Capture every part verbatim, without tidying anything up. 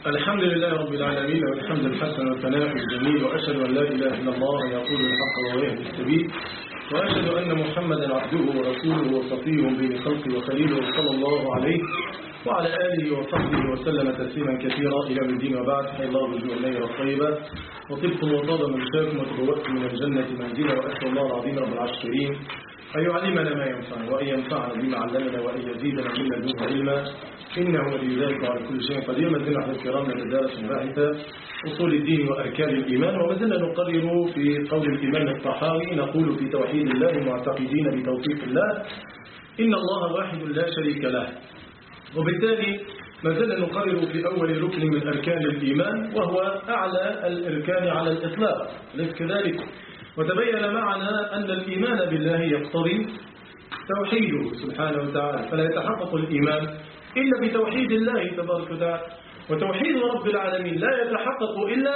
الحمد لله رب العالمين، والحمد الحسن والثناء الجميل، وأشهد أن لا إله إلا الله يقول الحق ويهدي السبيل، وأشهد أن محمدا عبده ورسوله وصفيه بين خلقه وخليله صلى الله عليه وعلى آله وصحبه وسلم تسليما كثيرا إلى الدين. وبعد، حي الله بالجوع الليل والطيبة، وطبتم وطاب منشاكم وتبوأتم من الجنة منزلا، وأسأل الله العظيم رب العرش الكريم أن يعلمنا ما ينفعنا، وأن ينفعنا بما علمنا، وأن يزيدنا من لدنه علما، إنه ولي ذلك على كل شيء قدير. ما زلنا أحد الكرام نتدارس باحثة أصول الدين وأركان الإيمان، وما زلنا نقرر في قول الإمام الطحاوي: نقول في توحيد الله معتقدين بتوفيق الله إن الله واحد لا شريك له. وبالتالي ما زلنا نقرر في أول ركن من أركان الإيمان، وهو أعلى الأركان على الإطلاق، ليس كذلك؟ وتبين معنا أن الإيمان بالله يقتضي توحيده سبحانه وتعالى، فلا يتحقق الإيمان إلا بتوحيد الله تبارك وتعالى. وتوحيد رب العالمين لا يتحقق إلا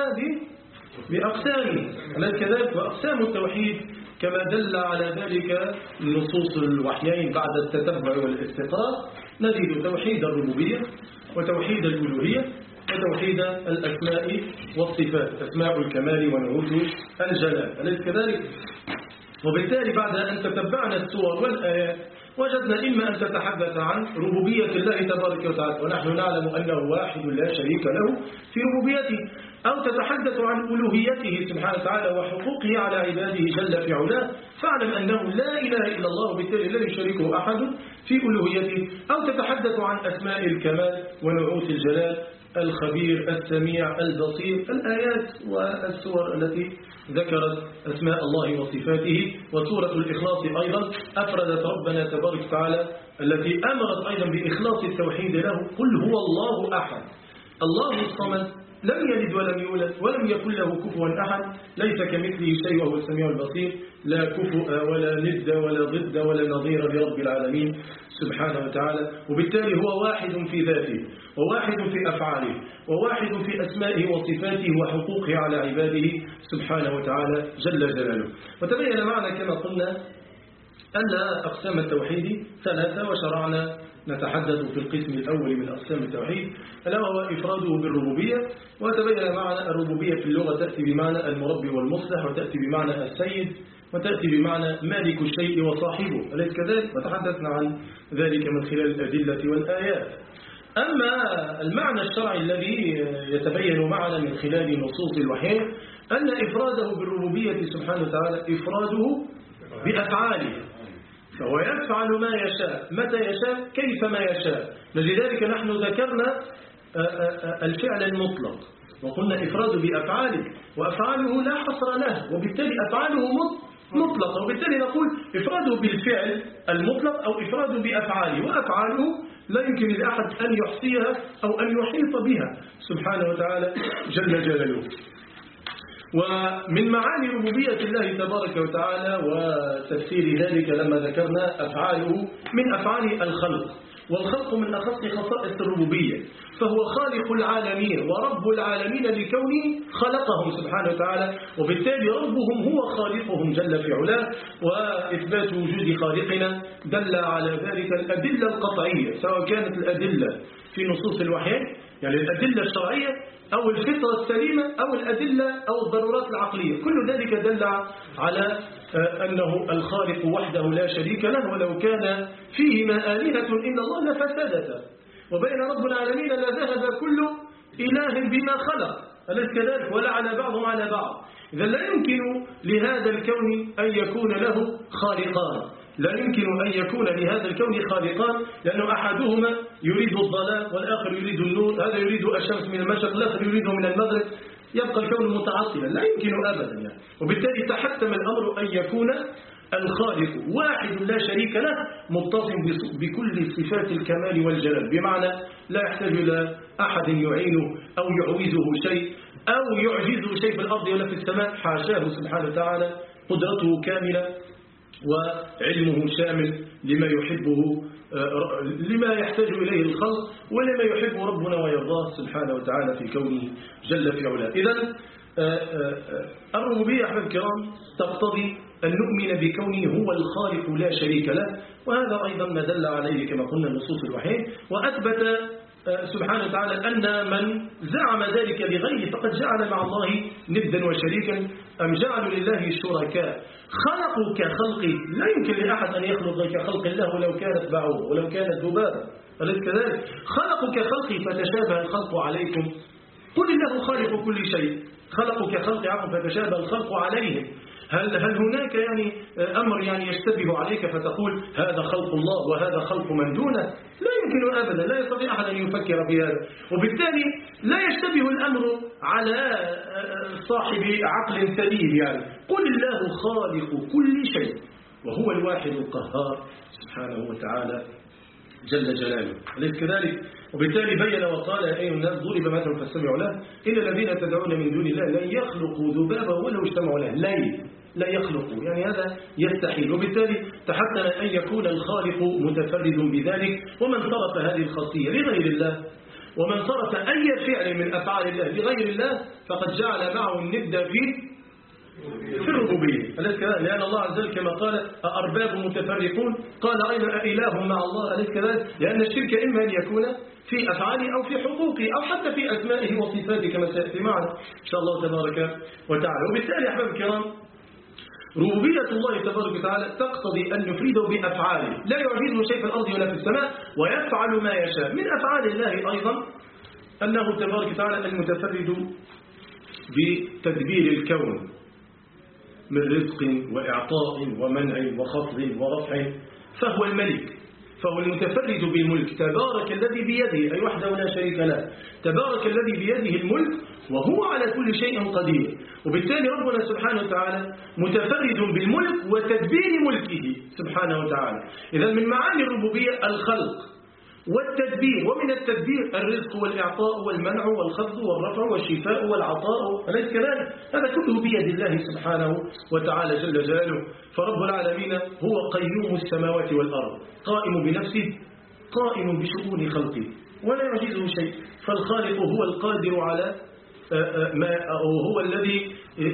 بأقسامه، أليس كذلك؟ وأقسام التوحيد كما دل على ذلك نصوص الوحيين بعد التتبع والاستقراء، نجد توحيد الربوبية وتوحيد الألوهية وتوحيد الأسماء والصفات، أسماء الكمال ونعوت الجلال، أليس كذلك؟ وبالتالي بعد أن تتبعنا السور والآيات وجدنا إما أن تتحدث عن ربوبية الله تبارك وتعالى، ونحن نعلم أنه واحد لا شريك له في ربوبيته، أو تتحدث عن ألوهيته سبحانه وتعالى وحقوقه على عباده جل في علاه، فاعلم أنه لا إله إلا الله، وبالتالي لا يشاركه أحد في ألوهيته، أو تتحدث عن أسماء الكمال ونعوت الجلال، الخبير السميع البصير، الآيات والسور التي ذكرت أسماء الله وصفاته. وسورة الإخلاص أيضا أفردت ربنا تبارك وتعالى التي أمرت أيضا بإخلاص التوحيد له: قل هو الله أحد الله الصمد لم يلد ولم يولد ولم يكن له كفوا أحد ليس كمثله شيء وهو السميع البصير، لا كفؤ ولا ند ولا ضد ولا نظير لرب العالمين سبحانه وتعالى. وبالتالي هو واحد في ذاته، وواحد في أفعاله، وواحد في أسمائه وصفاته وحقوقه على عباده سبحانه وتعالى جل جلاله. وتبين معنا كما قلنا أن أقسام التوحيد ثلاثة، وشرعنا نتحدث في القسم الأول من أقسام التوحيد، ألا وهو إفراده بالربوبية. وتبين معنا الربوبية في اللغة تأتي بمعنى المربي والمصلح، وتأتي بمعنى السيد، وتأتي بمعنى مالك الشيء وصاحبه، أليس كذلك؟ وتحدثنا عن ذلك من خلال الأدلة والآيات. أما المعنى الشرعي الذي يتبين معنا من خلال نصوص الوحي أن إفراده بالربوبية سبحانه وتعالى إفراده بأفعاله، فهو يفعل ما يشاء متى يشاء كيف ما يشاء. لذلك نحن ذكرنا الفعل المطلق وقلنا إفراده بأفعاله، وأفعاله لا حصر له، وبالتالي أفعاله مطلقة، وبالتالي نقول إفراده بالفعل المطلق أو إفراده بأفعاله، وأفعاله لا يمكن لأحد أن يحصيها أو أن يحيط بها سبحانه وتعالى جل جلاله. ومن معاني ربوبية الله تبارك وتعالى وتفسير ذلك لما ذكرنا أفعاله من أفعال الخلق، والخلق من أخص خصائص الربوبية، فهو خالق العالمين ورب العالمين لكونه خلقهم سبحانه وتعالى، وبالتالي ربهم هو خالقهم جل في علاه. وإثبات وجود خالقنا دل على ذلك الأدلة القطعية، سواء كانت الأدلة في نصوص الوحي يعني الأدلة الشرعية أو الفطرة السليمة أو الأدلة أو الضرورات العقلية، كل ذلك دل على أنه الخالق وحده لا شريك له، ولو كان فيهما آلهة إن الله لفسدتا، وبين رب العالمين لذهب كل إله بما خلق، أليس كذلك؟ ولعن بعضهم على بعض. إذا لا يمكن لهذا الكون أن يكون له خالقان، لا يمكن أن يكون لهذا الكون خالقان، لأنه أحدهما يريد الظلام والآخر يريد النور، هذا يريد الشمس من المشرق والآخر يريده من المغرب، يبقى الكون متعطلا، لا يمكن أبدا يعني. وبالتالي تحتم الأمر أن يكون الخالق واحد لا شريك له متصف بكل صفات الكمال والجلال، بمعنى لا يحتاج إلى أحد يعينه أو يعوزه شيء أو يعجزه شيء في الأرض ولا في السماء، حاشاه سبحانه وتعالى، قدرته كاملة وعلمه شامل لما يحبه لما يحتاج إليه الخلق ولما يحبه ربنا ويرضاه سبحانه وتعالى في كونه جل في علاه. إذن الربوبية أحباب الكرام تقتضي أن نؤمن بكونه هو الخالق لا شريك له، وهذا أيضا ما دل عليه كما قلنا النصوص الوحي، وأثبت سبحانه وتعالى أن من زعم ذلك لغيره فقد جعل مع الله ندا وشريكا أم جعلوا لله شركاء خلقوا كخلقه. لا يمكن لأحد أن يخلق كخلق الله ولو كانت بعوضة ولو كانت ذبابة، أليس كذلك؟ خلقوا كخلقه فتشابه الخلق عليكم، قل الله خالق كل شيء. خلقوا كخلق عفوا فتشابه الخلق عليهم. هل هل هناك يعني أمر يعني يشتبه عليك فتقول هذا خلق الله وهذا خلق من دونه؟ لا يمكن أبدا، لا يستطيع أحد أن يفكر بهذا، وبالتالي لا يشتبه الأمر على صاحب عقل سليم. يعني قل الله خالق كل شيء وهو الواحد القهار سبحانه وتعالى جل جلاله، أليس كذلك؟ وبالتالي بين وقال يا أيها الناس ضرب مثل فاستمعوا له إن الذين تدعون من دون الله لن يخلقوا ذبابا ولو اجتمعوا له. لن لا يخلقوا، يعني هذا يستحيل. وبالتالي تحتم أن يكون الخالق متفرد بذلك. ومن صرف هذه الخاصية لغير الله ومن صرف أي فعل من أفعال الله لغير الله فقد جعل معه الند في في الربوبية، أليس كذلك؟ لأن الله عز وجل كما قال أأرباب متفرقون قال أيضا أإله مع الله، أليس كذلك؟ لأن الشرك إما أن يكون في أفعاله أو في حقوقه أو حتى في أسمائه وصفاته كما سيأتي معنا إن شاء الله تبارك وتعالى. وبالتالي أحباب الكرام ربوبية الله تبارك وتعالى تقتضي أن نفرده بأفعاله، لا يعجزه شيء في الأرض ولا في السماء ويفعل ما يشاء. من أفعال الله أيضا أنه تبارك وتعالى المتفرد بتدبير الكون من رزق وإعطاء ومنع وخفض ورفع، فهو الملك، فهو المتفرد بالملك تبارك الذي بيده، أي وحده لا شريك له، تبارك الذي بيده الملك وهو على كل شيء قدير. وبالتالي ربنا سبحانه وتعالى متفرد بالملك وتدبير ملكه سبحانه وتعالى. إذا من معاني الربوبية الخلق والتدبير، ومن التدبير الرزق والإعطاء والمنع والخفض والرفع والشفاء والعطاء، أليس كذلك؟ هذا كله بيد الله سبحانه وتعالى جل جلاله. فرب العالمين هو قيوم السماوات والأرض قائم بنفسه قائم بشؤون خلقه ولا يعجزه شيء. فالخالق هو القادر على ما هو الذي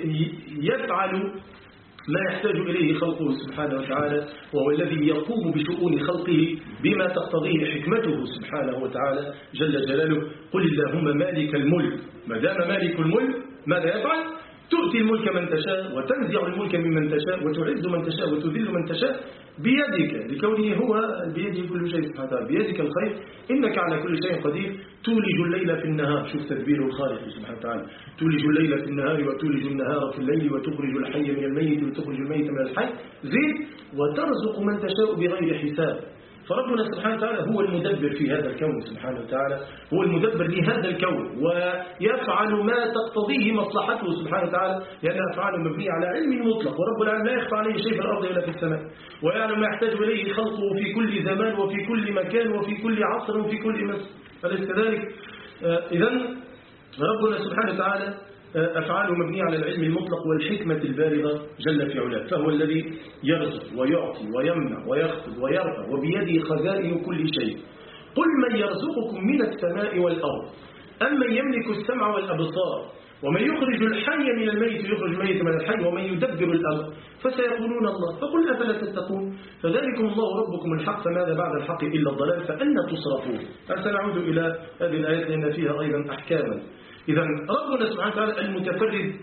يفعل ما يحتاج إليه خلقه سبحانه وتعالى، وهو الذي يقوم بشؤون خلقه بما تقتضيه حكمته سبحانه وتعالى جل جلاله. قل اللهم مالك الملك، ما دام مالك الملك ماذا يفعل؟ تؤتي الملك من تشاء وتنزع الملك ممن تشاء وتعز من تشاء وتذل من تشاء بيدك، لكونه هو بيده كل شيء سبحانه وتعالى، بيدك الخير إنك على كل شيء قدير. تولج الليل في النهار، شوف تدبير الخالق سبحانه وتعالى، تولج الليل في النهار وتولج النهار في الليل وتخرج الحي من الميت وتخرج الميت من الحي، زين، وترزق من تشاء بغير حساب. فربنا سبحانه وتعالى هو المدبر في هذا الكون سبحانه وتعالى، هو المدبر لهذا الكون ويفعل ما تقتضيه مصلحته سبحانه وتعالى، لأن أفعاله مبنية على علم مطلق، ورب العالمين لا يخفى عليه شيء في الأرض ولا في السماء، ويعلم ما يحتاج إليه خلقه في كل زمان وفي كل مكان وفي كل عصر وفي كل مصر، أليس كذلك؟ إذن ربنا سبحانه وتعالى أفعاله مبنية على العلم المطلق والحكمة البالغة جل في علاه، فهو الذي يرزق ويعطي ويمنع ويخفض ويرفع وبيده خزائن كل شيء. قل من يرزقكم من السماء والأرض أمن يملك السمع والأبصار ومن يخرج الحي من الميت يخرج الميت من الحي ومن يدبر الأمر فسيقولون الله فقل أفلا تتقون فذلكم الله ربكم الحق فماذا بعد الحق إلا الضلال فأنا تصرفون. سنعود إلى هذه الآيات لأن فيها أيضا أحكاما. إذا ربنا سبحانه وتعالى المتفرد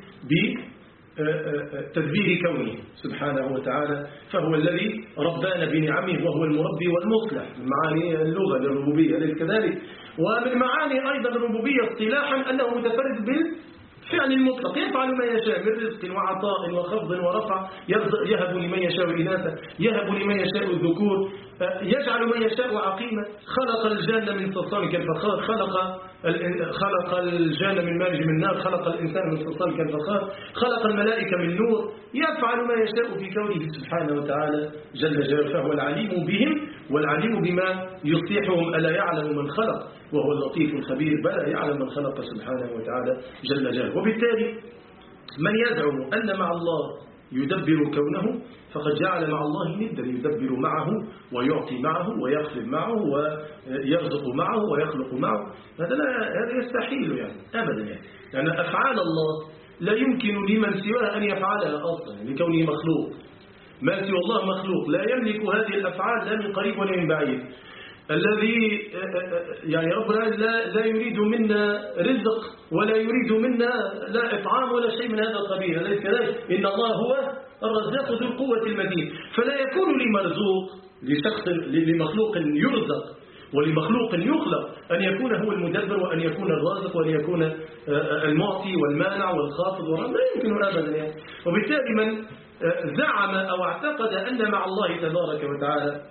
بتدبير كونه سبحانه وتعالى، فهو الذي ربانا بنعمه وهو المربي والمصلح، من معاني اللغة للربوبية أليس كذلك؟ ومن معاني أيضا الربوبية اصطلاحا أنه متفرد بالفعل المطلق، يفعل ما يشاء من رزق وعطاء وخفض ورفع، يهب لمن يشاء إناثا يهب لمن يشاء الذكور، يجعل من يشاء عقيما، خلق الجان من صلصال كالفخار، خلق خلق الجان من مارج من نار، خلق الإنسان من صلصال كالفخار، خلق الملائكة من نور، يفعل ما يشاء في كونه سبحانه وتعالى جل جلاله، فهو العليم بهم والعليم بما يصلحهم. ألا يعلم من خلق وهو اللطيف الخبير؟ بلى يعلم من خلق سبحانه وتعالى جل جلاله. وبالتالي من يزعم أن مع الله يدبر كونه فقد جعل مع الله ندا يدبر معه ويعطي معه ويخفض معه ويرزق معه ويخلق معه، هذا لا هذا يستحيل يعني أبدا يعني. يعني أفعال الله لا يمكن لمن سواه أن يفعلها أصلا لكونه مخلوق، ما سوى الله مخلوق لا يملك هذه الأفعال لا من قريب ولا من بعيد. الذي يعني رب العالمين لا, لا يريد منا رزق ولا يريد منا لا إطعام ولا شيء من هذا القبيل، أليس كذلك؟ إن الله هو الرزاق ذو القوة المتين. فلا يكون لمرزوق لشخص لمخلوق يرزق ولمخلوق يخلق أن يكون هو المدبر وأن يكون الرازق وأن يكون المعطي والمانع والخافض والرازق، لا يمكن أبدا يعني. وبالتالي من زعم أو اعتقد أن مع الله تبارك وتعالى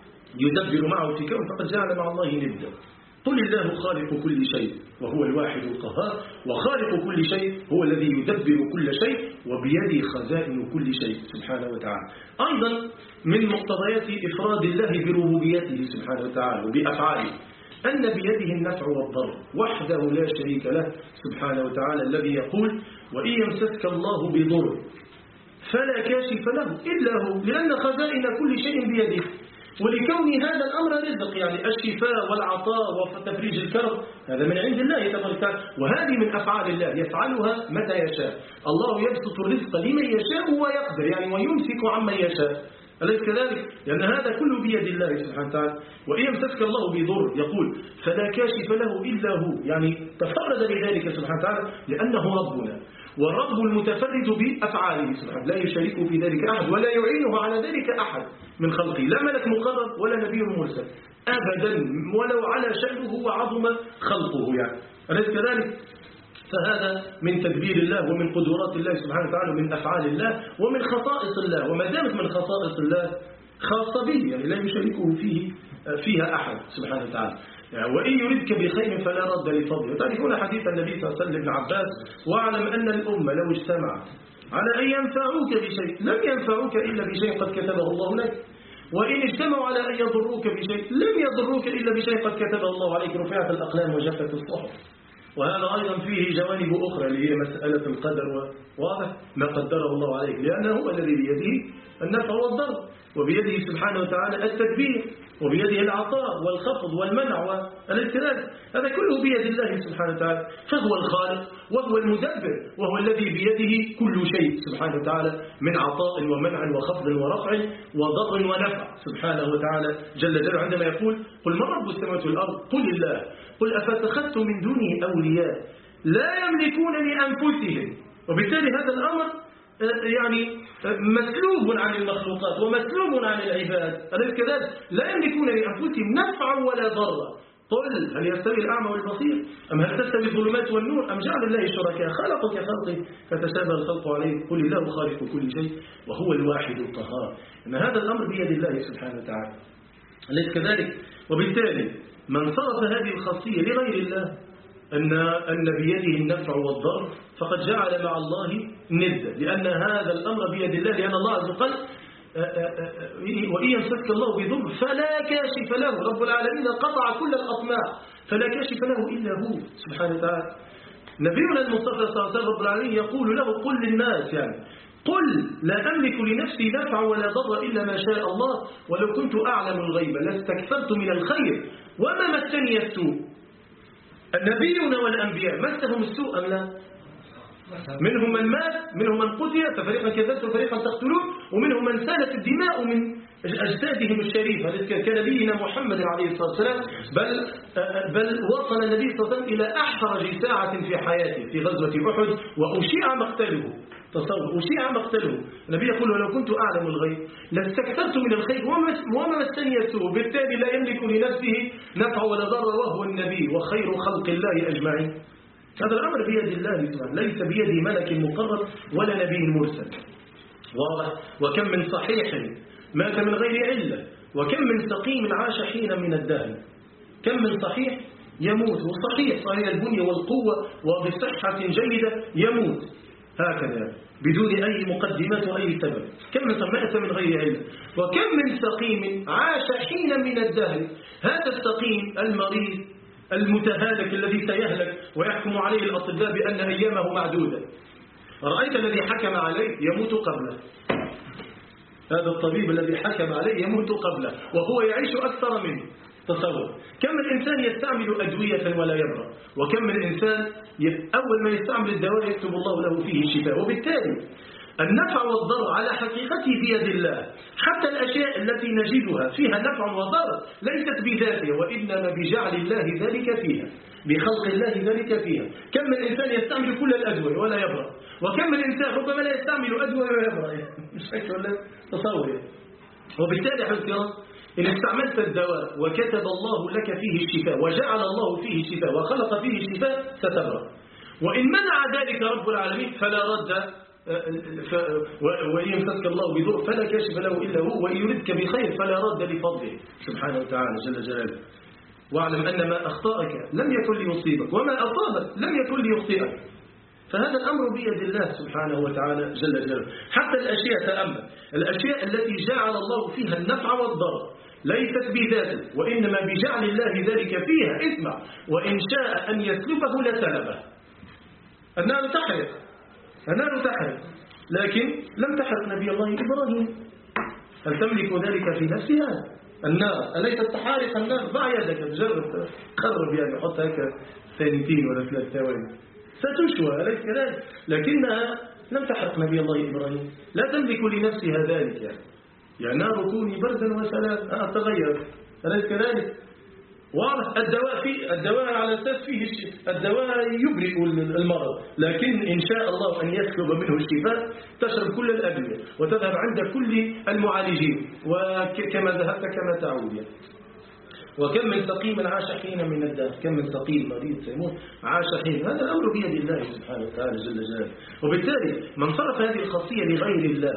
يدبر معه في كون فقد جعل مع الله ندا. قل الله خالق كل شيء وهو الواحد القهار، وخالق كل شيء هو الذي يدبر كل شيء وبيده خزائن كل شيء سبحانه وتعالى. أيضا من مقتضيات إفراد الله بربوبيته سبحانه وتعالى وبأفعاله أن بيده النفع والضر وحده لا شريك له سبحانه وتعالى، الذي يقول وإن يمسسك الله بضر فلا كاشف له إلا هو، لأن خزائن كل شيء بيده، ولكون هذا الأمر رزق يعني الشفاء والعطاء وتفريج الكرب هذا من عند الله تبارك وتعالى، وهذه من أفعال الله يفعلها متى يشاء. الله يبسط الرزق لمن يشاء ويقدر يعني ويمسك عمن يشاء، أليس كذلك؟ لأن هذا كله بيد الله سبحانه وتعالى. وإن يمسسك الله بضر يقول فلا كاشف له إلا هو، يعني تفرد بذلك سبحانه وتعالى لأنه ربنا، والرب المتفرد بأفعاله سبحانه لا يشاركه في ذلك أحد ولا يعينه على ذلك أحد من خلقه، لا ملك مقرب ولا نبي مرسل أبدا، ولو على شأنه وعظم خلقه يعني، أليس كذلك؟ فهذا من تدبير الله ومن قدرات الله سبحانه وتعالى ومن أفعال الله ومن خصائص الله، وما دامت من خصائص الله خاصة به يعني لا يشاركه فيه فيها أحد سبحانه وتعالى. يعني وإن يردك بخير فلا رد لفضله. تعرفون حديث النبي صلى الله عليه وسلم ابن عباس واعلم أن الأمة لو اجتمعت على أن ينفعوك بشيء لم ينفعوك إلا بشيء قد كتبه الله لك، وإن اجتمعوا على أن يضروك بشيء لم يضروك إلا بشيء قد كتبه الله عليك، رفعت الأقلام وجفت الصحف. وهذا أيضا فيه جوانب أخرى اللي هي مسألة القدر، واضح ما قدره الله عليك، لأنه هو الذي بيده النفع والضر وبيده سبحانه وتعالى التدبير وبيده العطاء والخفض والمنع والانتداب، هذا كله بيد الله سبحانه وتعالى، فهو الخالق وهو المدبر وهو الذي بيده كل شيء سبحانه وتعالى من عطاء ومنع وخفض ورفع وضر ونفع سبحانه وتعالى جل جلاله، عندما يقول قل من رب السماوات والأرض قل الله قل أفاتخذتم من دونه أولياء لا يملكون لأنفسهم. وبالتالي هذا الأمر يعني مسلوب عن المخلوقات ومسلوب عن العباد، أليس كذلك؟ لا يملكون لأنفسهم نفعا ولا ضرا. قل هل يستوي الأعمى والبصير أم هل تستوي الظلمات والنور أم جعل الله شركاء خلقوا كخلقه فتشابه الخلق عليه قل الله خالق كل شيء وهو الواحد القهار. إن هذا الأمر بيد الله سبحانه وتعالى، أليس كذلك؟ وبالتالي من صرف هذه الخاصية لغير الله أن أن بيده النفع والضر فقد جعل مع الله ندا، لأن هذا الأمر بيد الله، لأن الله عز وجل وإن يمسسك الله بضر فلا كاشف له، رب العالمين قطع كل الأطماع فلا كاشف له إلا هو سبحانه وتعالى. نبينا المصطفى صلى الله عليه وسلم رب العالمين يقول له قل للناس يعني قل لا أملك لنفسي نفعا ولا ضرا إلا ما شاء الله ولو كنت أعلم الغيب لاستكثرت من الخير وما مسني السوء. النبيون والأنبياء مسهم السوء أم لا؟ منهم من مات منهم من قتل ففريقا كذبت وفريقا تقتلون، ومنهم من سالت الدماء من أجسادهم الشريفة كنبينا محمد عليه الصلاة والسلام، بل بل وصل النبي صلى الله عليه وسلم إلى أحرج ساعة في حياته في غزوة أحد وأشيع مقتله. تصور أشيع مقتله، النبي يقول ولو كنت أعلم الغيب لاستكثرت من الخير وما مسني السوء، بالتالي لا يملك لنفسه نفع ولا ضر وهو النبي وخير خلق الله أجمعين. هذا الأمر بيد الله سبحانه، ليس بيد ملك مقرب ولا نبي مرسل، واضح؟ وكم من صحيح مات من غير علة وكم من سقيم عاش حينا من الدهر. كم من صحيح يموت وصحيح صحيح البنية والقوة وبصحة جيدة يموت هكذا بدون أي مقدمات وأي سبب. كم من مات من غير علة وكم من سقيم عاش حينا من الدهر. هذا السقيم المريض المتهالك الذي سيهلك ويحكم عليه الأطباء بأن أيامه معدودة، رأيت الذي حكم عليه يموت قبله، هذا الطبيب الذي حكم عليه يموت قبله وهو يعيش أكثر منه. تصور كم من إنسان يستعمل أدوية ولا يبرأ، وكم من إنسان أول ما يستعمل الدواء يكتب الله له فيه الشفاء. وبالتالي النفع والضر على حقيقته بيد الله. حتى الأشياء التي نجدها فيها نفع وضر ليست بذاتها، وإنما بجعل الله ذلك فيها، بخلق الله ذلك فيها. كم من إنسان يستعمل كل الأدوية ولا يبرأ، وكم من إنسان ربما لا يستعمل أدوية ولا يبرأ. مش فاكر ولا تصور. وبالتالي حسنا إن استعملت الدواء وكتب الله لك فيه الشفاء وجعل الله فيه الشفاء وخلق فيه الشفاء ستبرأ. وإن منع ذلك رب العالمين فلا رد، وإن يمسك الله بضر فلا كاشف له إلا هو، وإن يردك بخير فلا رد لفضله سبحانه وتعالى جل جلاله. واعلم أن ما أخطأك لم يكن ليصيبك، وما أصابك لم يكن ليخطئك. فهذا الأمر بيد الله سبحانه وتعالى جل جلاله. حتى الأشياء، تأمل الأشياء التي جعل الله فيها النفع والضر ليست بذاته، وإنما بجعل الله ذلك فيها. اسمع، وإن شاء أن يسلبه لسلبه. النار تحرق، النار تحرق، لكن لم تحرق نبي الله إبراهيم. هل تملك ذلك في نفسها؟ النار أليست تحارق النار؟ ضع يدك تجرب، قرب يعني، حط هيك ثانيتين ولا ثلاث ثواني ستشوى، أليس كذلك؟ لكنها لم تحرق نبي الله إبراهيم، لا تملك لنفسها ذلك. يعني يا نار كوني بردا وسلام، آه تغير، أليس كذلك؟ واضح. الدواء في الدواء على أساس فيه الدواء يبرئ المرض، لكن إن شاء الله أن يسلب منه الشفاء تشرب كل الأدوية وتذهب عند كل المعالجين، وكما ذهبت كما تعود. يعني. وكم من سقيم عاش حين من الدهر، كم من سقيم مريض سيموت عاش حين. هذا الأمر بيد الله سبحانه وتعالى جل جلاله. وبالتالي من صرف هذه الخاصية لغير الله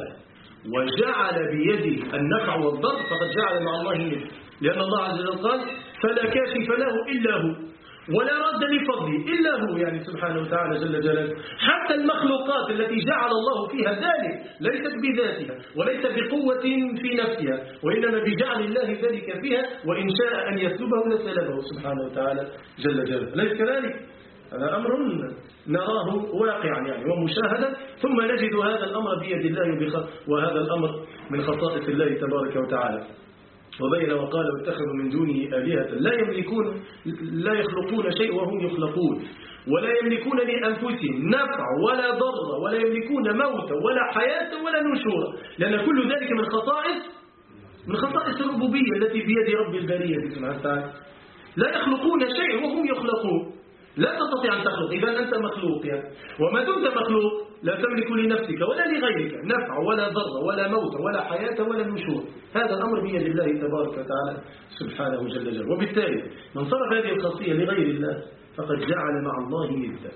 وجعل بيده النفع والضر فقد جعل مع الله ندا، لأن الله عز وجل قال فلا كاشف له إلا هو ولا رد لفضله إلا هو، يعني سبحانه وتعالى جل جلاله. حتى المخلوقات التي جعل الله فيها ذلك ليست بذاتها وليس بقوة في نفسها، وإنما بجعل الله ذلك فيها، وإن شاء أن يسلبه لسلبه سبحانه وتعالى جل جلاله. ليس كذلك؟ هذا أمر نراه واقعا يعني ومشاهدا، ثم نجد هذا الأمر بيد الله، وهذا الأمر من خصائص الله تبارك وتعالى. وبين وقال واتخذوا من دونه آلهة لا يملكون لا يخلقون شيء وهم يخلقون، ولا يملكون لأنفسهم نفع ولا ضر، ولا يملكون موتا ولا حياة ولا نشورا، لأن كل ذلك من خصائص من خصائص الربوبية التي بيد رب البرية سبحانه وتعالى. لا يخلقون شيء وهم يخلقون، لا تستطيع أن تخلق، إذا أنت مخلوق يعني. وما دمت مخلوق لا تملك لنفسك ولا لغيرك نفع ولا ضر ولا موت ولا حياة ولا نشور. هذا الأمر بيد الله تبارك وتعالى سبحانه جل جلاله. وبالتالي من صرف هذه الخاصية لغير الله فقد جعل مع الله ندا.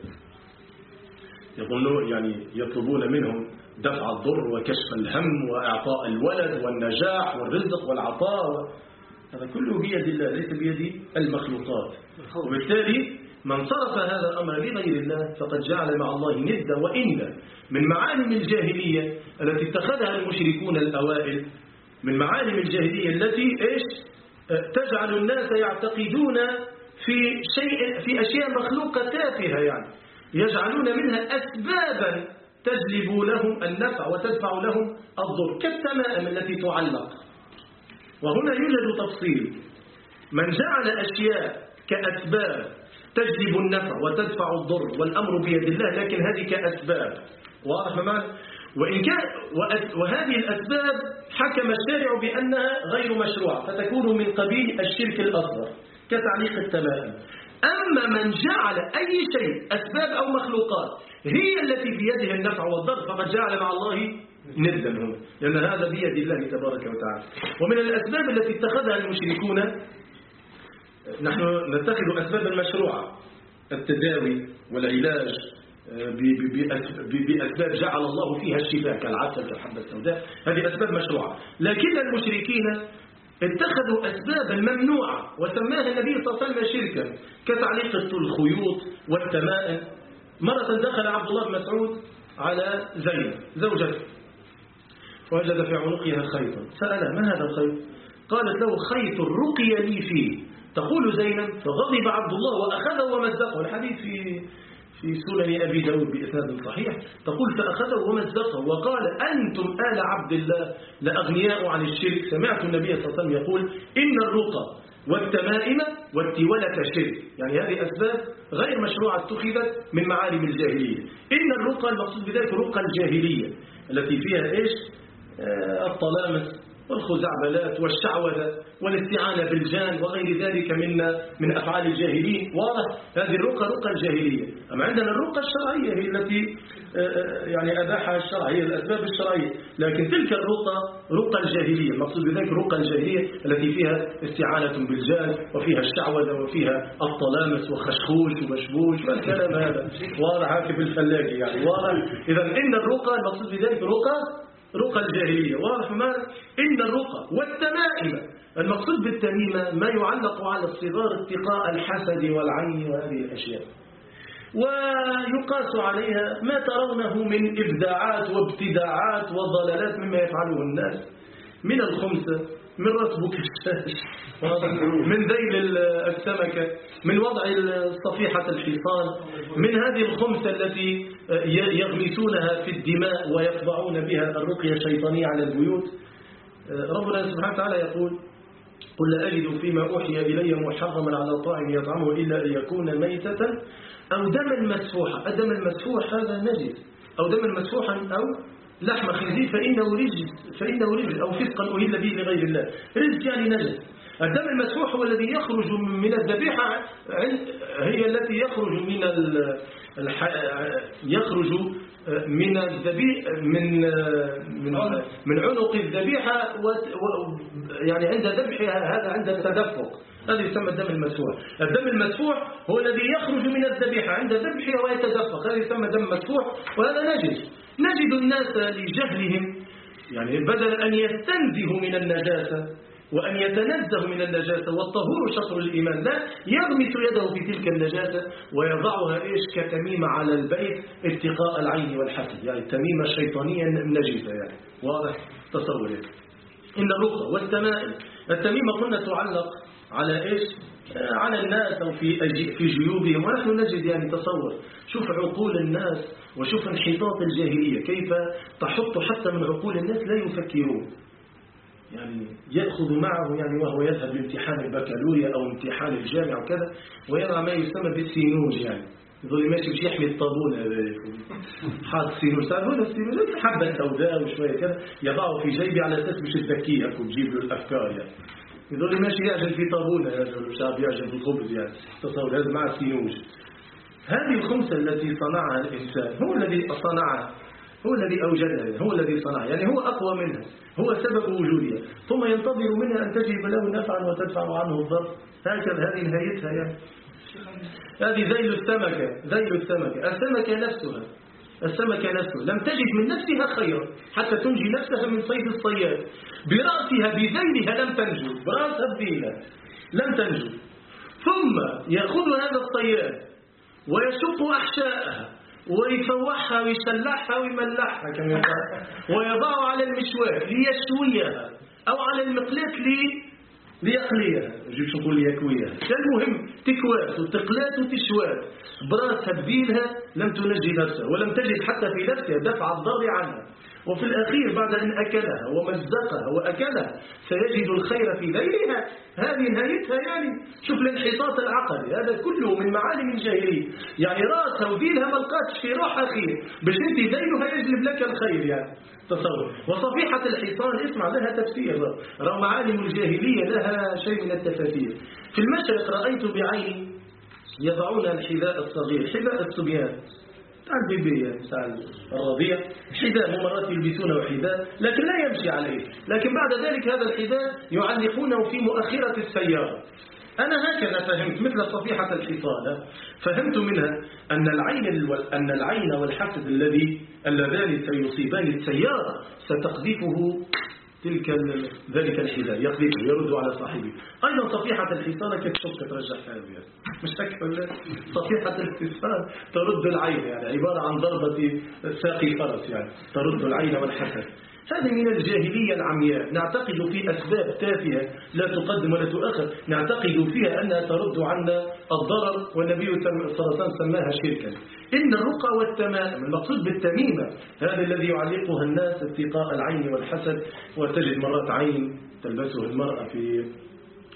يظنون يعني يطلبون منهم دفع الضر وكشف الهم وإعطاء الولد والنجاح والرزق والعطاء، هذا كله بيد الله ليس بيد المخلوقات. وبالتالي من صرف هذا الأمر لغير الله فقد جعل مع الله ندا. وإن من معالم الجاهلية التي اتخذها المشركون الأوائل، من معالم الجاهلية التي إيش تجعل الناس يعتقدون في شيء في أشياء مخلوقة تافهة، يعني يجعلون منها أسبابا تجلب لهم النفع وتدفع لهم الضر، كالتمائم التي تعلق. وهنا يوجد تفصيل، من جعل أشياء كأسباب تجلب النفع وتدفع الضر والأمر بيد الله، لكن هذه كأسباب، واضح معنا؟ وإن كان وهذه الأسباب حكم الشارع بأنها غير مشروعة فتكون من قبيل الشرك الأصغر كتعليق التمائم. أما من جعل أي شيء أسباب أو مخلوقات هي التي بيده النفع والضر فقد جعل مع الله ندا هنا، لأن هذا بيد الله تبارك وتعالى. ومن الأسباب التي اتخذها المشركون، نحن نتخذ أسبابا مشروعة، التداوي والعلاج بأسباب جعل الله فيها الشفاء كالعسل كالحبة السوداء، هذه أسباب مشروعة. لكن المشركين اتخذوا أسبابا ممنوعة وسماها النبي صلى الله عليه وسلم شركا، كتعليق الخيوط والتمائم. مرة دخل عبد الله بن مسعود على زينب زوجته ووجد في عنقها خيطا، سألها ما هذا الخيط؟ قالت له خيط الرقية لي فيه. تقول زينب فغضب عبد الله وأخذه ومزقه، الحديث في في سنن أبي داود بإسناد صحيح. تقول فأخذه ومزقه وقال أنتم آل عبد الله لأغنياء عن الشرك. سمعت النبي صلى الله عليه وسلم يقول إن الرقى والتمائم والتولة شرك. يعني هذه أسباب غير مشروعة اتخذت من معالم الجاهلية. إن الرقى المقصود بذلك رقى الجاهلية التي فيها إيش؟ آه الطلامس والخزعبلات والشعوذة والاستعانة بالجان وغير ذلك من من أفعال الجاهلين. واضح؟ هذه الرقى رقى الجاهلية. أما عندنا الرقى الشرعية هي التي يعني أباحها الشرع، هي الأسباب الشرعية، لكن تلك الرقى رقى الجاهلية. المقصود بذلك رقى الجاهلية التي فيها استعانة بالجان وفيها الشعوذة وفيها الطلامس وخشخوش وبشبوش والكلام هذا. واضح هكذا بالفلاجي يعني. واضح؟ إذا إن الرقى المقصود بذلك رقى رقى الجاهلية. واضح ماذا؟ إن الرقى والتمائم المقصود بالتميمة ما يعلق على الصغار اتقاء الحسد والعين وهذه الأشياء، ويقاس عليها ما ترونه من إبداعات وابتداعات وضلالات مما يفعله الناس من الخمسة، من رسبك الشاش، من ذيل السمكة، من وضع صفيحة الحصان، من هذه الخمسة التي يغمسونها في الدماء ويطبعون بها الرقية الشيطانية على البيوت. ربنا سبحانه وتعالى يقول: قل لا أجد فيما أوحي إلي محرما على طاعم يطعمه إلا أن يكون ميتة أو دما مسفوحا. الدم المسفوح هذا نجس، أو دما مسفوحا أو لحم خنزير فإنه رجس، فإنه رجس أو فسقا أهل به لغير الله. رجس يعني نجس. الدم المسفوح هو الذي يخرج من الذبيحة، هي التي يخرج من الح... يخرج من الذبيح من من من عنق الذبيحة و... و... يعني عند ذبحها، هذا عند التدفق، هذا يسمى الدم المسفوح. الدم المسفوح هو الذي يخرج من الذبيحة عند ذبحها ويتدفق، هذا يسمى دم مسفوح، وهذا نجس. نجد الناس لجهلهم يعني بدل أن يستنزهوا من النجاسة وأن يتنزه من النجاسة، والطهور شطر الإيمان، لا يغمس يده في تلك النجاسة ويضعها إيش كتميمة على البيت اتقاء العين والحسد، يعني تميمة شيطانية نجسة يعني. واضح تصور يعني. إن الرقى والتمائم، التميمة قلنا تعلق على إيش؟ على الناس أو في في جيوبهم، ونحن نجد يعني تصور، شوف عقول الناس وشوف انحطاط الجاهلية كيف تحط حتى من عقول الناس لا يفكرون، يعني يأخذ معه يعني وهو يذهب لامتحان البكالوريا أو امتحان الجامعة وكذا ويضع ما يسمى بالسينوج، يعني يظل ماشي مش يحمي الطابون هذا حاط سينوج، هذا السينوج حبة سوداء وشوية كذا يضعه في جيبه على أساس مش الذكية وتجيب له الأفكار، يعني يظل ماشي يعجل في طابون هذا الشعب يعجل في الخبز، يعني تصور هذا مع السينوج. هذه الخمسة التي صنعها الإنسان هو الذي صنعها، هو الذي أوجدها، هو الذي صنعها، يعني هو أقوى منها، هو سبب وجودها، ثم ينتظر منها أن تجلب له نفعا وتدفع عنه الضر. هكذا هذه نهايتها يعني. هذه ذيل السمكة، ذيل السمكة، السمكة نفسها، السمكة نفسها لم تجد من نفسها خيرا حتى تنجي نفسها من صيد الصياد، برأسها بذيلها لم تنجو، برأسها بذيلها لم تنجو، ثم يأخذ هذا الصياد ويشق أحشاءها ويفوحها ويشلحها ويملحها كما يقال، ويضعها على المشواك ليشويها أو على المقلاة لي ليقليها، جيبش نقول ليكويها، المهم تكواس وتقلات وتشوات، براسها بذيلها لم تنجي نفسها ولم تجد حتى في نفسها دفع الضر عنها، وفي الأخير بعد أن أكلها ومزقها وأكلها سيجد الخير في ذيلها. هذه نهايتها يعني. شوف الانحطاط العقلي، هذا كله من معالم الجاهلية، يعني راسها وذيلها ما لقاتش في روحها خير، باش انت ذيلها يجلب لك الخير يعني. تصور. وصفيحة الحصان اسمع لها تفسير، رغم معالم الجاهلية لها شيء من التفاسير. في المشرق رأيت بعيني يضعون الحذاء الصغير، حذاء الصبيان تاع البيبي تاع الرضيع، حذاء مرات يلبسونه حذاء لكن لا يمشي عليه، لكن بعد ذلك هذا الحذاء يعلقونه في مؤخرة السيارة. أنا هكذا فهمت مثل صفيحة الحصان، فهمت منها أن العين أن العين والحسد الذي اللذان سيصيبان السيارة ستقذفه تلك ذلك الحذاء، يقذفه يرد على صاحبه. أيضا صفيحة الحصان كتشك ترجع حاجة، مش هكذا صفيحة الحصان ترد العين، يعني عبارة عن ضربة ساقي فرس، يعني ترد العين والحسد. هذه من الجاهلية العمياء، نعتقد في أسباب تافهة لا تقدم ولا تؤخر، نعتقد فيها أنها ترد عنا الضرر، والنبي صلى الله عليه وسلم سماها شركا. إن الرقى والتمائم المقصود بالتميمة هذا الذي يعلقها الناس اتقاء العين والحسد، وتجد مرات عين تلبسه المرأة في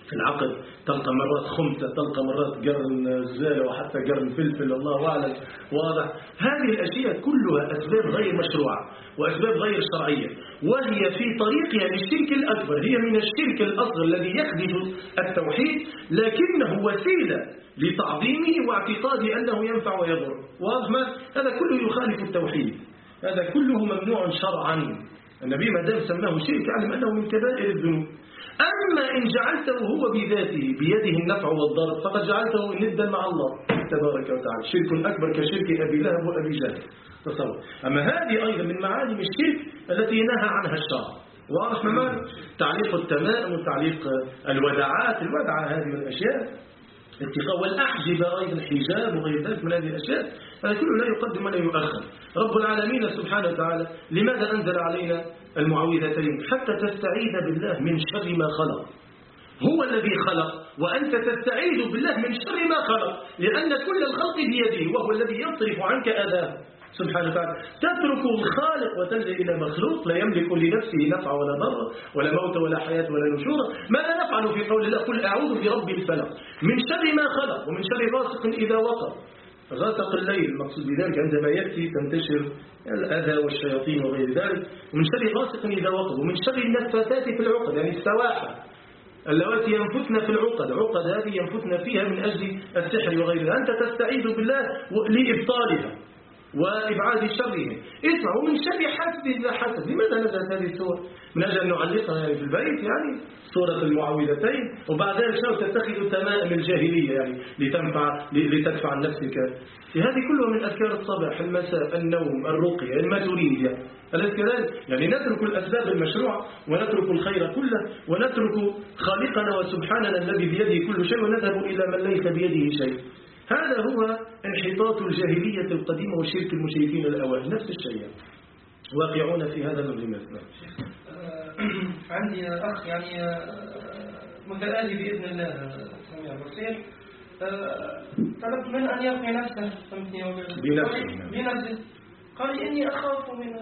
في العقد تلقى مرات خمسة، تلقى مرات قرن زالة وحتى قرن فلفل، الله أعلم. واضح؟ هذه الأشياء كلها أسباب غير مشروعة وأسباب غير شرعية، وهي في طريقها للشرك الأكبر. هي من الشرك الأصغر الذي يخدش التوحيد، لكنه وسيلة لتعظيمه واعتقاد أنه ينفع ويضر. واضح؟ هذا كله يخالف التوحيد، هذا كله ممنوع شرعا. النبي ما دام سماه شرك علم أنه من كبائر الذنوب. أما إن جعلته هو بذاته بيده النفع والضر فقد جعلته ندا مع الله تبارك وتعالى، شرك أكبر كشرك أبي لهب وأبي جهل. تصور. أما هذه أيضا من معالم الشرك التي نهى عنها الشرع. واضح؟ ما تعليق التمائم وتعليق الوداعات، الودعة هذه من الأشياء، اتقاء والأحجبة أيضا الحجاب وغير ذلك من هذه الأشياء، هذا كله لا يقدم ولا يؤخر. رب العالمين سبحانه وتعالى لماذا أنزل علينا المعوذتين؟ حتى تستعيذ بالله من شر ما خلق. هو الذي خلق وأنت تستعيذ بالله من شر ما خلق، لأن كل الخلق بيده وهو الذي يصرف عنك أذاه سبحانه وتعالى. تترك الخالق وتلجأ إلى مخلوق لا يملك لنفسه نفع ولا ضر ولا موت ولا حياة ولا نشور. ماذا نفعل في قول الله قل أعوذ برب الفلق من شر ما خلق ومن شر غاسق إذا وقب. غاسق الليل المقصود بذلك عندما يأتي تنتشر الأذى والشياطين وغير ذلك، ومن شر غاسق إذا وقب، ومن شر النفاثات في العقد يعني السواحل اللواتي ينفتن في العقد. عقد هذه ينفتن فيها من أجل السحر وغير ذلك، أنت تستعيذ بالله لإبطالها وإبعاد شره. اسمعوا من شر حسد إذا حسد. لماذا نزلت هذه السورة؟ من أجل أن نعلقها يعني في البيت، يعني سورة المعوذتين، وبعد ذلك شو تتخذ تمائم الجاهلية يعني لتنفع لتدفع عن نفسك. هذه كلها من أذكار الصباح المساء النوم الرقية ما تريد يعني. أليس كذلك؟ يعني نترك الأسباب المشروعة ونترك الخير كله ونترك خالقنا وسبحاننا الذي بيده كل شيء ونذهب إلى من ليس بيده شيء. هذا هو انحطاط الجاهلية القديمة وشرك المشركين الأوائل. نفس الشيء واقعون في هذا من مثلا. عندي أخ يعني متآلي بإذن الله سميع البصير، طلبت منه أن يقي نفسه بنفسه بنفسه قال إني أخاف من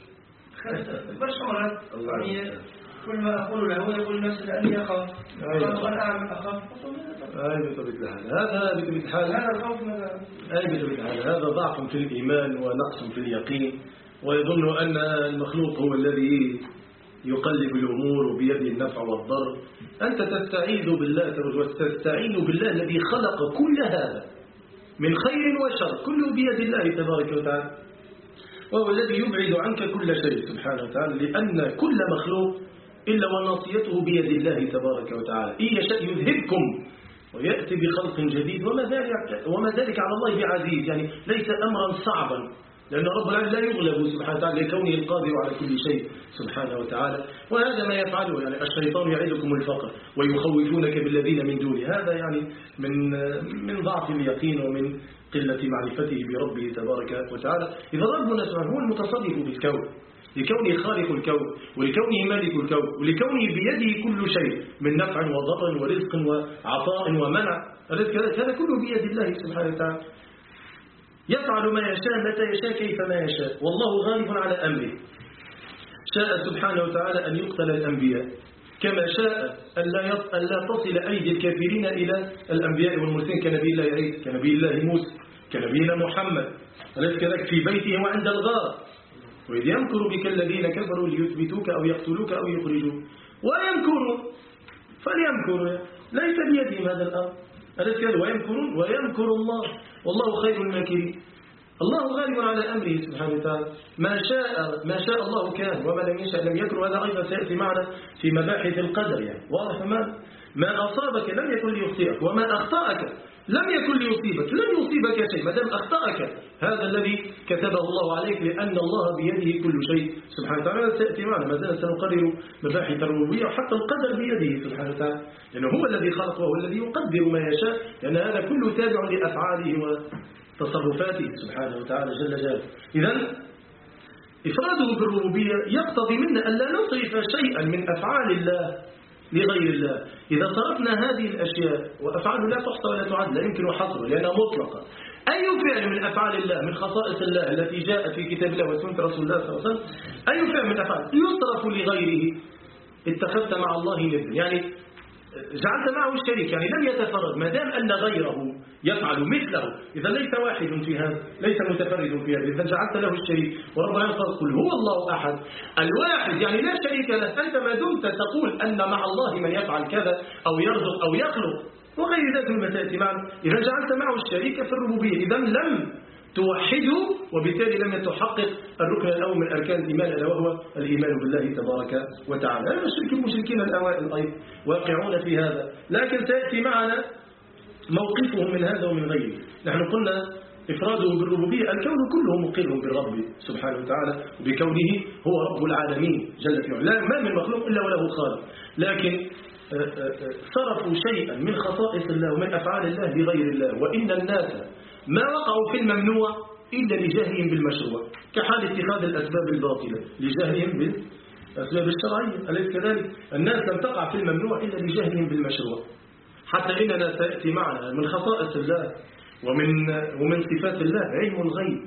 برشا مرات، يعني كل ما أقول له يقول نفسه لأني أخاف. قال أنا أعمل أخاف. هذا بطبيعة الحال، هذا بطبيعة الحال، هذا الخوف ماذا؟ هذا بطبيعة الحال، هذا ضعف في الإيمان ونقص في اليقين، ويظن أن المخلوق هو الذي يقلب الأمور بيده النفع والضر. أنت تستعيذ بالله وتستعين بالله الذي خلق كل هذا من خير وشر، كله بيد الله تبارك وتعالى، وهو الذي يبعد عنك كل شيء سبحانه وتعالى، لأن كل مخلوق إلا وناصيته بيد الله تبارك وتعالى. إن يشاء يذهبكم ويأتي بخلق جديد، وما ذلك, وما ذلك على الله بعزيز، يعني ليس أمرا صعبا، لأن رب العالمين لا يغلب سبحانه وتعالى لكونه القادر على كل شيء سبحانه وتعالى. وهذا ما يفعله، يعني الشيطان يعدكم الفقر ويخوفونك بالذين من دونه، هذا يعني من من ضعف اليقين ومن قلة معرفته بربه تبارك وتعالى. إذا ربنا سبحانه هو المتصرف بالكون، لكونه خالق الكون ولكونه مالك الكون ولكونه بيده كل شيء من نفع وضر ورزق وعطاء ومنع، هذا كله بيد الله سبحانه وتعالى. يفعل ما يشاء متى يشاء كيف ما يشاء، والله غالب على أمره. شاء سبحانه وتعالى أن يقتل الأنبياء، كما شاء أن لا, أن لا تصل أيدي الكافرين إلى الأنبياء والمرسلين كنبي الله عيسى، كنبي الله موسى، كنبينا محمد، أليس كذلك في بيته وعند الغار، وإذ يمكر بك الذين كفروا ليثبتوك أو يقتلوك أو يخرجوك ويمكرون فليمكروا، ليس بيدهم هذا الأمر، أليس كذلك؟ ويمكرون ويمكر الله والله خير الماكرين. الله غالب على أمره سبحانه وتعالى، ما شاء ما شاء الله كان وما لم يشاء لم يكن. وهذا أيضا سيأتي معنا في مباحث القدر، يعني واضح. ما ما أصابك لم يكن ليخطئك، وما أخطأك لم يكن ليصيبك، لن يصيبك شيء ما دام أخطأك، هذا الذي كتبه الله عليك، لأن الله بيده كل شيء سبحانه وتعالى. سيأتي معنا ما زال سنقرر مباحث الربوبية، وحتى القدر بيده سبحانه وتعالى، لأنه هو الذي خلق وهو الذي يقدر ما يشاء، لأن هذا كله تابع لأفعاله وتصرفاته سبحانه وتعالى جل جلاله. إذن إفراده بالربوبية يقتضي منا أن لا نصرف شيئا من أفعال الله لغير الله. إذا صرفنا هذه الأشياء، وأفعاله لا تحصى ولا تعد، لا يمكن حصرها لأنها مطلقة، أي فعل من أفعال الله من خصائص الله التي جاءت في كتاب الله وسنة رسول الله صلى الله عليه وسلم، أي فعل من أفعال يصرف لغيره اتخذت مع الله ندا. يعني جعلت معه الشريك، يعني لم يتفرد، ما دام أن غيره يفعل مثله، إذا ليس واحد في هذا، ليس متفرد في هذا، إذا جعلت له الشريك. وربنا يقول قل هو الله أحد الواحد، يعني لا شريك له. أنت ما دمت تقول أن مع الله من يفعل كذا أو يرزق أو يخلق وغير ذلك مما تأتي معنا، إذا جعلت معه الشريك في الربوبية، إذا لم توحده، وبالتالي لم تحقق الركن الأول من أركان الإيمان، ألا وهو الإيمان بالله تبارك وتعالى. هذا الشرك المشركين الأوائل أيضا واقعون في هذا، لكن سيأتي معنا موقفهم من هذا ومن غيره. نحن قلنا إفراده بالربوبية، الكون كله مقر بالرب سبحانه وتعالى وبكونه هو رب العالمين جل في علاه، ما من مخلوق إلا وله خالق، لكن صرفوا شيئا من خصائص الله ومن أفعال الله لغير الله. وإن الناس ما وقعوا في الممنوع إلا لجهلهم بالمشروع، كحال اتخاذ الأسباب الباطلة لجهلهم بالأسباب الشرعية، أليس كذلك؟ الناس لم تقع في الممنوع إلا لجهلهم بالمشروع. حتى إننا سيأتي معنا من خصائص الله ومن ومن صفات الله علم الغيب.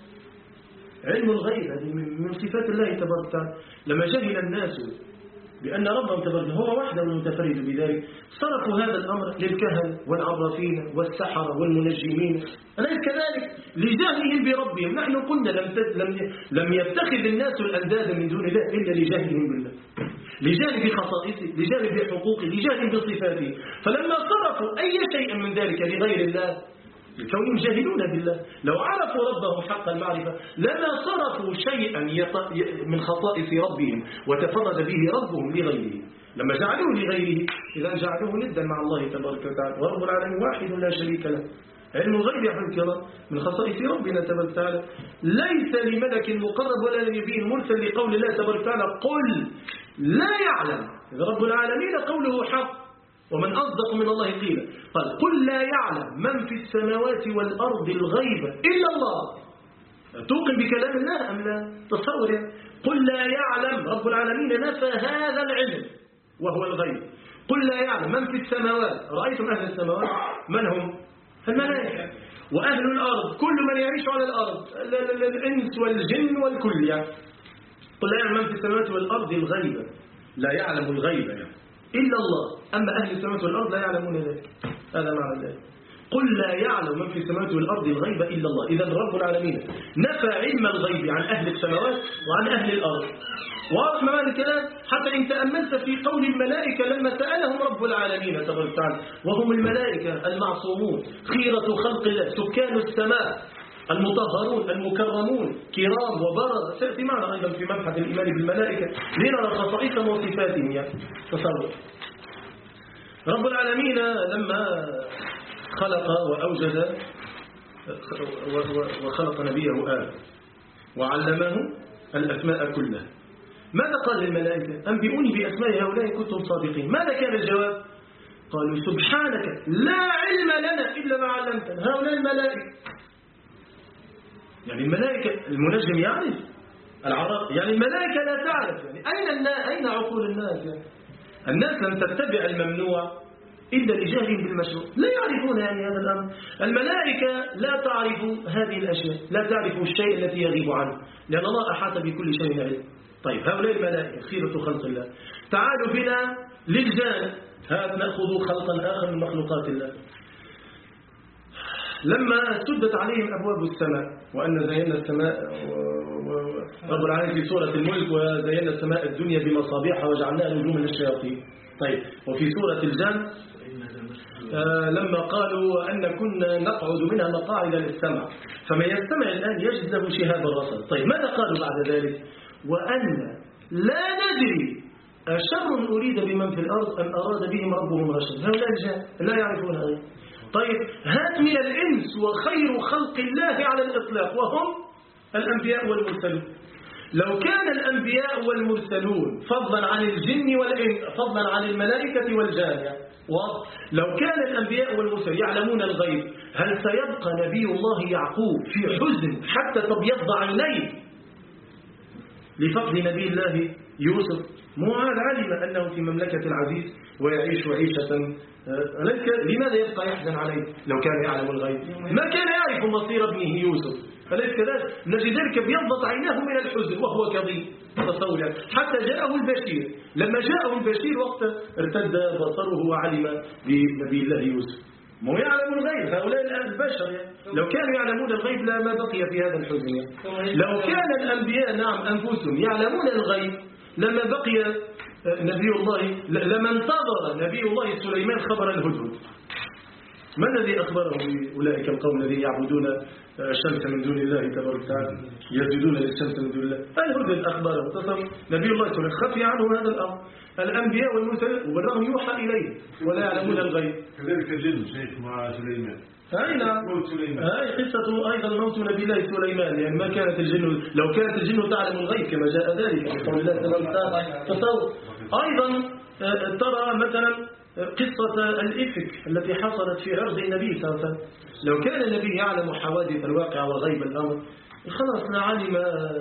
علم الغيب هذه من صفات الله تبارك وتعالى. لما جهل الناس بأن ربهم تبارك هو وحده المتفرد بذلك، صرفوا هذا الأمر للكهنة والعرافين والسحرة والمنجمين، أليس كذلك؟ لجهلهم بربهم. نحن قلنا لم لم لم يتخذ الناس الأنداد من دون الله إلا لجهلهم بالله، لجهل بخصائصه، لجهل بحقوقه، لجهل بصفاته. فلما صرفوا أي شيء من ذلك لغير الله كونهم جاهلون بالله، لو عرفوا ربهم حق المعرفة لما صرفوا شيئا من خصائص ربهم وتفرد به ربهم لغيره. لما جعلوه لغيره إذا جعلوه ندا مع الله تبارك وتعالى، ورب العالمين واحد لا شريك له. علم الغيب يا أخواني الكرام من خصائص ربنا تبارك وتعالى، ليس لملك مقرب ولا لنبي مرسل، لقول الله تبارك وتعالى قل لا يعلم. إذا رب العالمين قوله حق، ومن أصدق من الله قيلا. قال قل لا يعلم من في السماوات والأرض الغيب إلا الله. توقن بكلام الله أم لا؟ تصور يعني. قل لا يعلم، رب العالمين نفى هذا العلم وهو الغيب. قل لا يعلم من في السماوات، رأيتم أهل السماوات من هم؟ الملائكة. وأهل الأرض كل من يعيش على الأرض، الإنس والجن والكل يعني. قل لا يعلم من في السماوات والأرض الغيب، لا يعلم الغيب يعني إلا الله، أما أهل السماوات والأرض لا يعلمون ذلك. هذا معنى ذلك. قل لا يعلم من في السماوات والأرض الغيب إلا الله. إذا رب العالمين نفى علم الغيب عن أهل السماوات وعن أهل الأرض. واضح معنى الكلام؟ حتى إن تأملت في قول الملائكة لما سألهم رب العالمين تبارك وتعالى، وهم الملائكة المعصومون خيرة خلق الله سكان السماء المطهرون المكرمون كرام وبرر. سيأتي معنا أيضا في مبحث الإيمان بالملائكة لنرى خصائصهم وصفاتهم يعني. تصور رب العالمين لما خلق وأوجد وخلق نبيه آدم وعلمه الأسماء كلها، ماذا قال للملائكة؟ أنبئوني بأسماء هؤلاء إن كنتم صادقين. ماذا كان الجواب؟ قالوا سبحانك لا علم لنا إلا ما علمتنا. هؤلاء الملائكة، يعني الملائكة المنجم يعرف العراق، يعني الملائكة لا تعرف. يعني أين الناس؟ أين عقول الناس؟ يعني الناس لم تتبع الممنوع إلا لجهلهم بالمشروع، لا يعرفون يعني هذا الأمر. الملائكة لا تعرف هذه الأشياء، لا تعرف الشيء الذي يغيب عنه، لأن الله أحاط بكل شيء علم. طيب هؤلاء الملائكة خيرة خلق الله. تعالوا بنا للجانب، هذا نأخذ خلقا آخر من مخلوقات الله. لما سدت عليهم أبواب السماء، وأن زينا السماء رب العالمين في سورة الملك وزينا السماء الدنيا بمصابيح وجعلناها نجوما للشياطين. طيب وفي سورة الجن آه لما قالوا أن كنا نقعد منها مقاعد للسمع فمن يستمع الآن يجد له شهاب الرصد. طيب ماذا قالوا بعد ذلك؟ وأن لا ندري أشر أريد بمن في الأرض أم أراد بهم ربهم رشد. هؤلاء الجهل لا يعرفون هذا. طيب هات من الإنس وخير خلق الله على الإطلاق وهم الأنبياء والمرسلون. لو كان الأنبياء والمرسلون فضلا عن الجن والإنس، فضلا عن الملائكة والجان، لو كان الأنبياء والمرسلون يعلمون الغيب، هل سيبقى نبي الله يعقوب في حزن حتى تبيض عينيه لفقد نبي الله يوسف؟ معاذ علم أنه في مملكة العزيز ويعيش عيشة، لماذا يبقى يحزن عليه لو كان يعلم الغيب؟ ما كان يعرف مصير ابنه يوسف، أليس كذلك؟ نجد ذلك بيضت عيناه من الحزن وهو كظيم تصور، حتى جاءه البشير. لما جاءه البشير وقت ارتد بصره وعلم بنبي الله يوسف. مو يعلم الغيب هؤلاء الآن البشر يعني. لو كانوا يعلمون الغيب لما بقي في هذا الحزن يعني. لو كان الأنبياء نعم أنفسهم يعلمون الغيب لما بقي نبي الله، لما انتظر نبي الله سليمان خبر الهدهد. ما الذي أخبره أولئك القوم الذين يعبدون الشمس من دون الله تبارك وتعالى، يسجدون للشمس من دون الله؟ الهدهد أخبره. تصور نبي الله سليمان خفي عنه هذا الأمر. الأنبياء والمرسلين وبالرغم يوحى إليه ولا يعلمون الغيب. كذلك الجن شيخ مع سليمان. أي نعم. هاي قصة أيضا موت نبي الله سليمان، يعني ما كانت الجن، لو كانت الجن تعلم الغيب كما جاء ذلك في قول الله تبارك وتعالى. تصور أيضا ترى مثلا قصة الإفك التي حصلت في عرض النبي صلى الله عليه وسلم. لو كان النبي يعلم حوادث الواقع وغيب الأمر خلاص لعلم،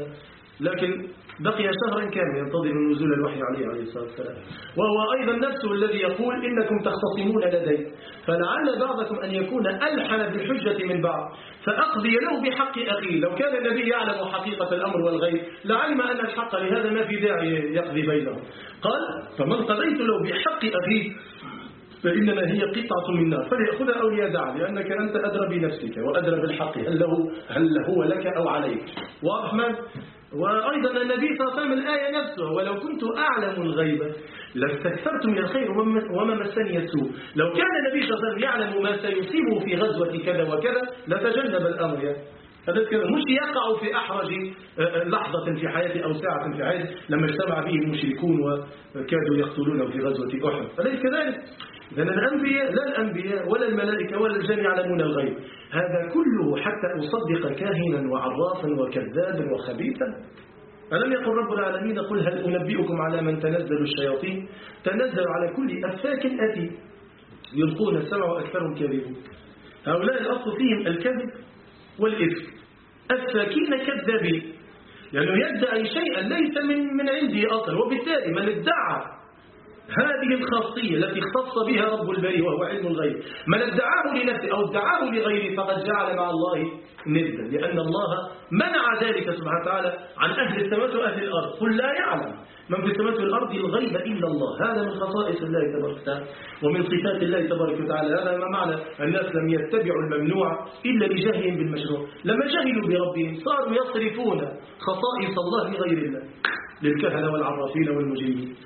لكن بقي شهرا كاملا ينتظر نزول الوحي عليه عليه الصلاة والسلام. وهو أيضا نفسه الذي يقول إنكم تختصمون لدي، فلعل بعضكم أن يكون ألحن بالحجة من بعض فأقضي له بحق أخيه. لو كان النبي يعلم حقيقة الأمر والغيب لعلم أن الحق، لهذا ما في داعي يقضي بينهم. قال فمن قضيت له بحق أخيه فإنما هي قطعة من نار فليأخذها أو ليدعها، لأنك أنت أدرى بنفسك وأدرى بالحق هل, له هل هو لك أو عليك. واضح؟ وأيضا النبي صلى الله عليه وسلم الآية نفسه ولو كنت أعلم الغيب لاستكثرت من الخير وما مسني السوء. لو كان النبي صلى الله عليه وسلم يعلم ما سيصيبه في غزوة كذا وكذا لتجنب الأمر يعني. مش يقع في أحرج لحظة في حياته أو ساعة في حياته لما اجتمع به المشركون وكادوا يقتلونه في غزوة أحد. أليس كذلك؟ لأن الأنبياء لا الأنبياء ولا الملائكة ولا الجن يعلمون الغيب. هذا كله حتى أصدق كاهنا وعرافا وكذابا وخبيثا. ألم يقل رب العالمين قل هل أنبئكم على من تنزل الشياطين تنزل على كل أفاك أثيم يلقون السمع وأكثرهم كاذبون. هؤلاء الأصل فيهم الكذب والإثم، أفاكين كذابين، لأنه يدعي شيئا ليس من من عنده أصلا، وبالتالي من ادعى هذه الخاصية التي اختص بها رب البرية وهو علم الغيب، من ادعاه لنفسه أو ادعاه لغيره فقد جعل مع الله ندا، لأن الله منع ذلك سبحانه وتعالى عن أهل السماوات وأهل الأرض. قل لا يعلم من في السماوات والأرض الغيب إلا الله. هذا من خصائص الله تبارك وتعالى ومن صفات الله تبارك وتعالى. هذا ما معنى الناس لم يتبعوا الممنوع إلا لجهلهم بالمشروع. لما جهلوا بربهم صاروا يصرفون خصائص الله لغير الله للكهنة والعرافين والمجرمين.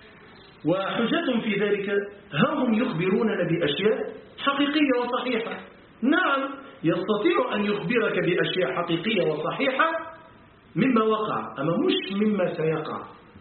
وحجتهم في ذلك هم يخبروننا بأشياء حقيقية وصحيحة. نعم يستطيع أن يخبرك بأشياء حقيقية وصحيحة مما وقع، أما مش مما سيقع.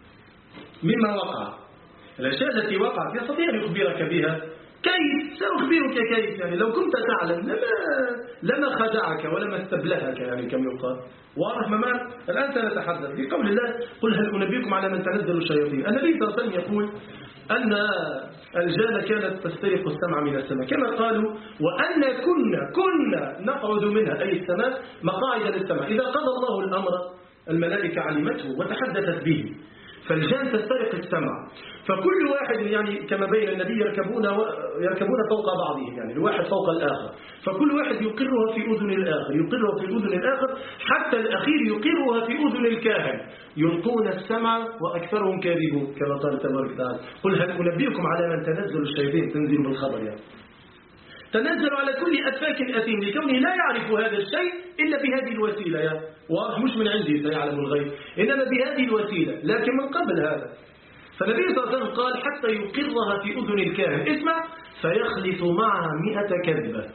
مما وقع الأشياء التي وقعت يستطيع أن يخبرك بها. كيف؟ سأخبرك كيف يعني. لو كنت تعلم لما, لما خدعك ولما استبلهك يعني كم يقال. واضح ممان؟ الآن سنتحدث في قول الله قل هل أنبئكم على من تنزل الشياطين. النبي صلى الله عليه وسلم يقول أن الجان كانت تسترق السمع من السماء كما قالوا، وأن كنا كنا نقعد منها أي السماء مقاعد للسمع. إذا قضى الله الأمر الملائكة علمته وتحدثت به، فالجان تسترق السمع. فكل واحد يعني كما بين النبي يركبون يركبون فوق بعضهم، يعني الواحد فوق الآخر، فكل واحد يقرها في أذن الآخر يقرها في أذن الآخر حتى الأخير يقرها في أذن الكاهن. يلقون السمع وأكثرهم كاذبون كما قال تبارك وتعالى قل هل أنبئكم على من تنزل الشياطين. تنزل بالخبر يعني تنزل على كل أفاك أثيم لكونه لا يعرف هذا الشيء إلا بهذه الوسيلة يعني. ومش من عندي سيعلم الغيب إنما بهذه الوسيلة، لكن من قبل هذا. فالنبي صلى الله عليه وسلم قال حتى يقرها في أذن الكاهن. اسمع فيخلط معها مئة كذبة.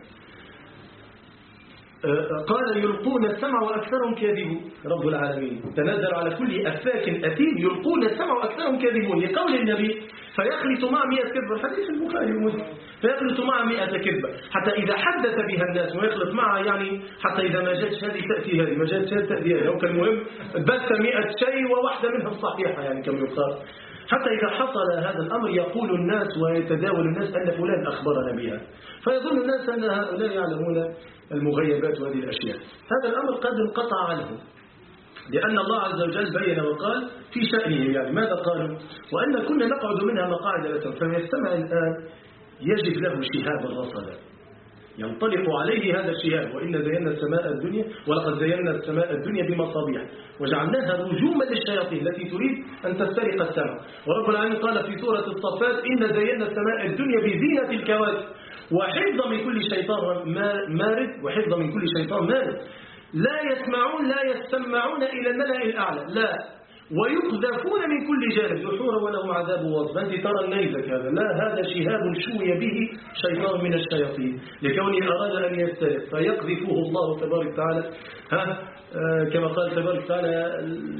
قال يلقون السمع وأكثرهم كاذبون. رب العالمين تنزل على كل أفاك أثيم يلقون السمع وأكثرهم كاذبون لقول النبي فيخلط مع مئة كذبة. حديث البخاري ومسلم. فيخلط مع مئة كذبة حتى إذا حدث بها الناس ويخلط معها يعني حتى إذا ما جاتش هذه تأتي هذه ما جاتش هذه تأتي هذه. وكان المهم بث مئة شيء وواحدة منهم صحيحة يعني كما يقال. حتى إذا حصل هذا الأمر يقول الناس ويتداول الناس أن فلان أخبرنا بها، فيظن الناس أن هؤلاء يعلمون المغيبات وهذه الأشياء. هذا الأمر قد انقطع عنه لأن الله عز وجل بين وقال في شأنه يعني ماذا قالوا وأن كنا نقعد منها مقاعد لسمع. فمن يستمع الآن يجد له شهابا رصدا، ينطلق عليه هذا الشهاب. وإن زينا السماء الدنيا ولقد زينا السماء الدنيا بمصابيح وجعلناها رجوما للشياطين التي تريد أن تسترق السماء. ورب العالمين قال في سورة الصفات إن زينا السماء الدنيا بزينة الكواكب وحفظا من كل شيطان مارد وحفظا من كل شيطان مارد. لا يسمعون لا يستمعون إلى الملأ الأعلى لا ويقذفون من كل جانب دحورا ولهم عذاب واصب. أنت ترى النيزك هذا لا هذا شهاب شوي به شيطان من الشياطين لكونه أراد أن يسترق فيقذفه الله تبارك وتعالى ها آه كما قال تبارك وتعالى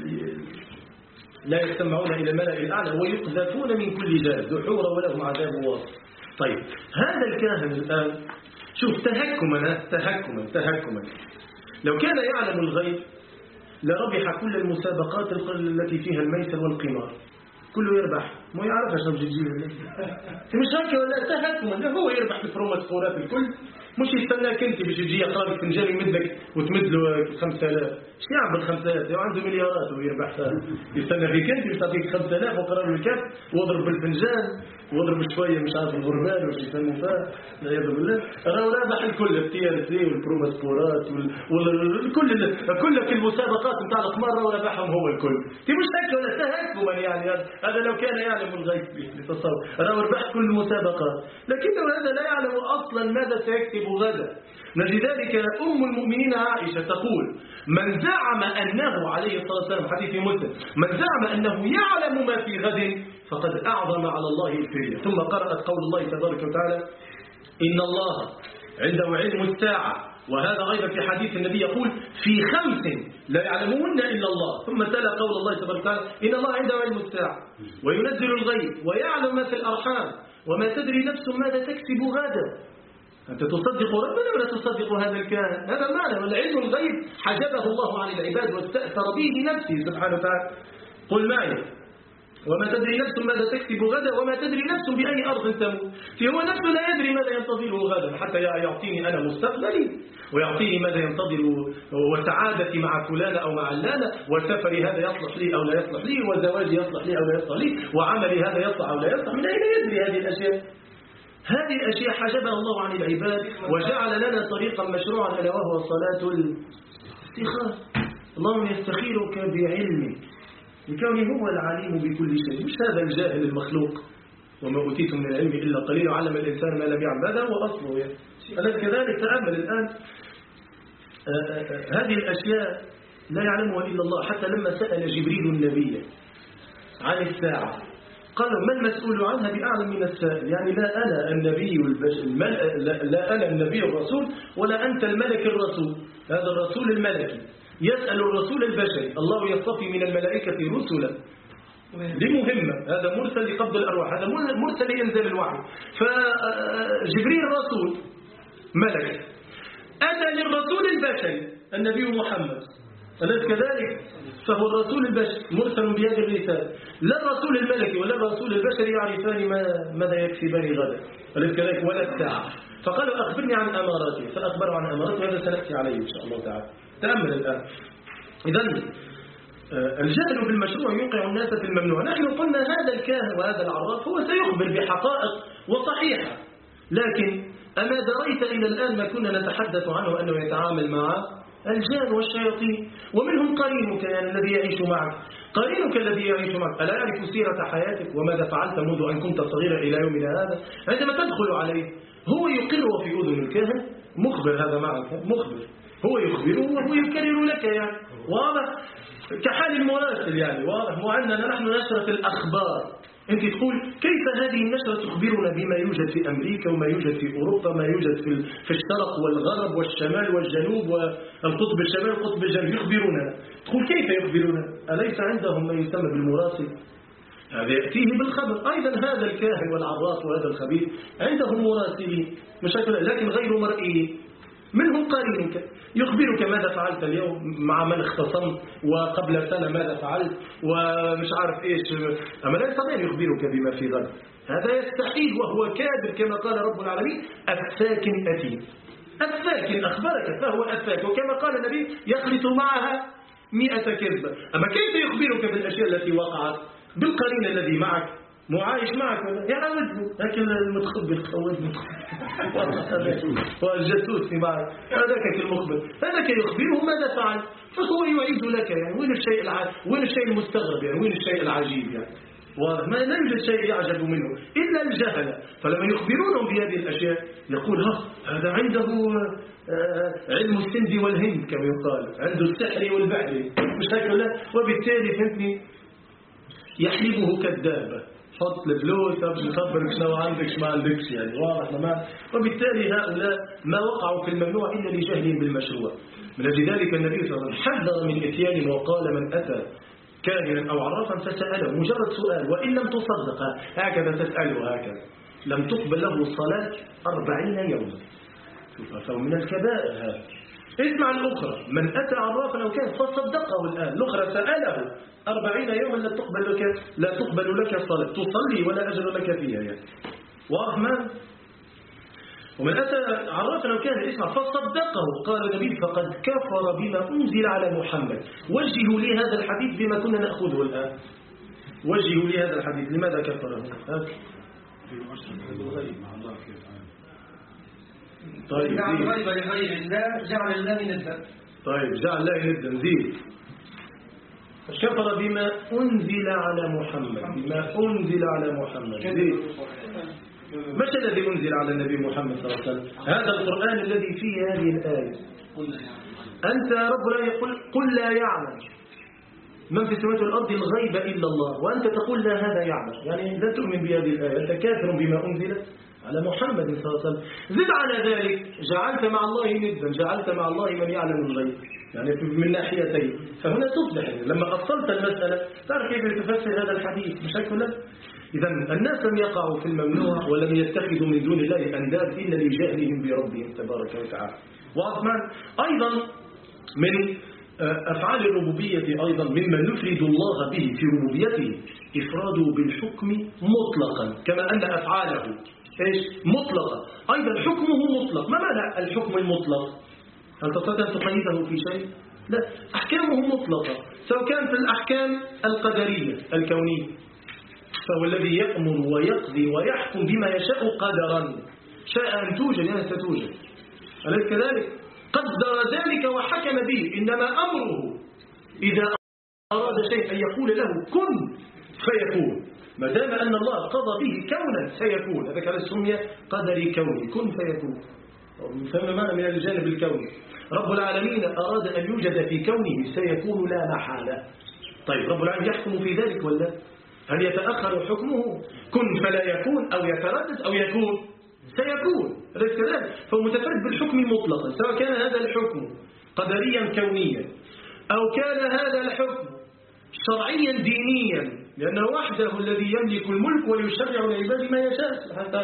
لا يستمعون إلى الملأ الأعلى ويقذفون من كل جانب دحورا ولهم عذاب واصب. طيب هذا الكاهن الآن شوف تهكما تهكما تهكما لو كان يعلم الغيب لربح كل المسابقات التي فيها الميسر والقمار كله يربح ما يعرف ايش بده يجيب مش هيك ولا تهكما لا هو يربح بفرومات فورات الكل مش يستناك انت باش يجي يقرب فنجان يمدك وتمد له خمسة آلاف ايش يعمل خمسة آلاف عنده مليارات ويربح يستنى فيك انت يعطيك خمسة آلاف وقرب الكف واضرب بالفنجان واضرب شويه مش عارف الغربال وش يسموا فيها لا يضرب بالله راهو رابح الكل التي ار سي والبروماسبورات والكل كل المسابقات نتاع القمار راهو رابحهم هو الكل تي مش هيك ولا تهكما يعني هذا لو كان يعلم الغيب بتصور راهو ربح كل المسابقات لكنه هذا لا يعلم اصلا ماذا سيكتب غدا. لذلك أم المؤمنين عائشة تقول من زعم أنه عليه الصلاة والسلام حديث مسلم من زعم أنه يعلم ما في غد فقد أعظم على الله الفرية. ثم قرأت قول الله تبارك وتعالى إن الله عنده علم الساعة وهذا أيضا في حديث النبي يقول في خمس لا يعلمون إلا الله. ثم تلا قول الله تبارك وتعالى إن الله عنده علم الساعة وينزل الغيب ويعلم ما في الأرحام وما تدري نفس ماذا تكسب غدا. أنت تصدق ربنا ولا تصدق هذا الكاهن؟ هذا معنى والعلم الغيب حجبه الله عن العباد واستأثر به نفسه سبحانه وتعالى. قل معي وما تدري نفس ماذا تكسب غدا وما تدري نفس بأي أرض تموت. فهو نفسه لا يدري ماذا ينتظره غدا حتى يعطيني أنا مستقبلي ويعطيني ماذا ينتظر وسعادتي مع فلان أو مع علانة وسفري هذا يصلح لي أو لا يصلح لي وزواجي يصلح لي أو لا يصلح لي وعملي هذا يصلح أو لا يصلح. من أين يدري هذه الأشياء؟ هذه الأشياء حجبها الله عن العباد وجعل لنا طريقا مشروعا ألا وهو صلاة الاستخارة. اللهم يستخيرك بعلمك لكونه هو العليم بكل شيء مش هذا الجاهل المخلوق. وما أوتيتم من العلم إلا قليل وعلم الإنسان ما لم يعلم هذا هو أصله يعني. أليس كذلك؟ تأمل الآن آآ آآ هذه الأشياء لا يعلمها إلا الله. حتى لما سأل جبريل النبي عن الساعة قالوا ما المسؤول عنها بأعلم من السائل. يعني لا أنا النبي لا, لا أنا النبي الرسول ولا أنت الملك الرسول. هذا الرسول الملكي يسأل الرسول البشري. الله يصطفي من الملائكة رسلا لمهمة. هذا مرسل لقبض الأرواح هذا مرسل لإنزال الوحي. فجبريل رسول ملك أتى للرسول البشري النبي محمد أليس كذلك؟ فهو الرسول البشري مرسل بهذه الرسالة. لا الرسول الملكي ولا الرسول البشري يعرفان ما ماذا يكسبان غدا أليس كذلك ولا الساعة. فقالوا أخبرني عن أماراته فأخبروا عن أماراته وهذا سنأتي عليه إن شاء الله تعالى. تأمل الآن. إذن الجهل بالمشروع يوقع الناس في الممنوع. نحن قلنا هذا الكاهن وهذا العراف هو سيخبر بحقائق وصحيحة لكن أما دريت إلى الآن ما كنا نتحدث عنه أنه يتعامل مع الجان والشياطين ومنهم قرينك يعني الذي يعيش معك. قرينك الذي يعيش معك ألا يعرف سيرة حياتك وماذا فعلت منذ أن كنت صغيرا إلى يومنا هذا. عندما تدخل عليه هو يقر في أذن الكاهن مخبر هذا معك مخبر هو يخبره وهو يكرر لك يعني واضح كحال المراسل يعني واضح. وعندنا نحن نشرة الأخبار. أنت تقول كيف هذه النشرة تخبرنا بما يوجد في أمريكا وما يوجد في أوروبا ما يوجد في في الشرق والغرب والشمال والجنوب والقطب الشمال والقطب الجنوب يخبرنا. تقول كيف يخبرنا؟ أليس عندهم ما يسمى بالمراسل؟ هذا يأتيه بالخبر. أيضا هذا الكاهن والعراف وهذا الخبير عندهم مراسلين مشاكل لكن غير مرئيين. منهم قرينك يخبرك ماذا فعلت اليوم مع من اختصمت وقبل سنة ماذا فعلت ومش عارف إيش. أما لا يستطيع يخبرك بما في غد. هذا يستحيل وهو كاذب كما قال رب العالمين أفاك أثيم. أفاك أخبرك فهو أفاك وكما قال النبي يخلط معها مئة كذبة. أما كيف يخبرك بالأشياء التي وقعت بالقرين الذي معك مو عايش معك يعاود لكن المتخبي الخوات والجاسوس في معك هذاك المخبر هذاك يخبره ماذا فعل فهو يعيد لك يعني وين الشيء الع... وين الشيء المستغرب يعني وين الشيء العجيب يعني واضح ما لا يوجد شيء يعجب منه إلا الجهل فلما يخبرونهم بهذه الأشياء يقول ها هذا عنده علم السند والهند كما يقال عنده السحر والبحر مش هكذا وبالتالي فهمتني يحلبه كذابة حط الفلوس باش نخبرك شنو عندك شنو ما عندكش يعني واضح ما وبالتالي هؤلاء ما وقعوا في الممنوع إلا لجهلهم بالمشروع من أجل ذلك النبي صلى الله عليه وسلم حذر من إتيان وقال من أتى كاهنا أو عرافا فسأله مجرد سؤال وإن لم تصدق هكذا تسأله هكذا لم تقبل له الصلاة أربعين يوما فهو من الكبائر هذا اسمع الأخرى من أتى عرافا أو كان فصدقه الآن الأخرى سأله أربعين يوما لا تقبل لك لا تقبل لك الصلاة تصلي ولا أجر لك فيها يعني وأرحمن ومن أتى عرافا أو كان اسمع فصدقه قال النبي فقد كفر بما أنزل على محمد وجهوا لي هذا الحديث بما كنا نأخذه الآن وجهوا لي هذا الحديث لماذا كفره طيب جعل الغيب لغير الله جعل الله ندا طيب جعل الله ندا زيد كفر بما أنزل على محمد بما أنزل على محمد زيد مش الذي أنزل على النبي محمد صلى الله عليه وسلم هذا القرآن الذي فيه هذه الآية أنت رب لا يقول قل لا يعلم من في السماوات والأرض الغيب إلا الله وأنت تقول لا هذا يعلم يعني لا تؤمن بهذه الآية أنت كافر بما أنزل على محمد صلى الله عليه وسلم زد على ذلك جعلت مع الله ندا جعلت مع الله من يعلم الغيب يعني من ناحيتين فهنا تصبح لما أصلت المسألة تعرف كيف تفسر هذا الحديث بشكل لا إذا الناس لم يقعوا في الممنوع ولم يتخذوا من دون الله أنداد إلا لجهلهم بربهم تبارك وتعالى وأثمان أيضا من أفعال الربوبية أيضا مما نفرد الله به في ربوبيته إفراده بالحكم مطلقا كما أن أفعاله إيش مطلقة أيضا حكمه مطلق ما معنى الحكم المطلق هل تستطيع أن تقيده في شيء لا أحكامه مطلقة سواء كان في الأحكام القدرية الكونية فهو الذي يأمر ويقضي ويحكم بما يشاء قدرا شاء أن توجد يعني ستوجد أليس كذلك قدر ذلك وحكم به إنما أمره إذا أراد شيء أن يقول له كن فيكون ما دام أن الله قضى به كونا سيكون هذا كان سمي قدري كوني كن فيكون ثم معنى من الجانب الكوني رب العالمين أراد أن يوجد في كونه سيكون لا محالة طيب رب العالمين يحكم في ذلك ولا هل يتأخر حكمه كن فلا يكون أو يتردد أو يكون سيكون أليس كذلك فهو متفرد بالحكم المطلق سواء كان هذا الحكم قدريا كونيا أو كان هذا الحكم شرعيا دينيا لأنه وحده الذي يملك الملك ويشرع لعباده ما يشاء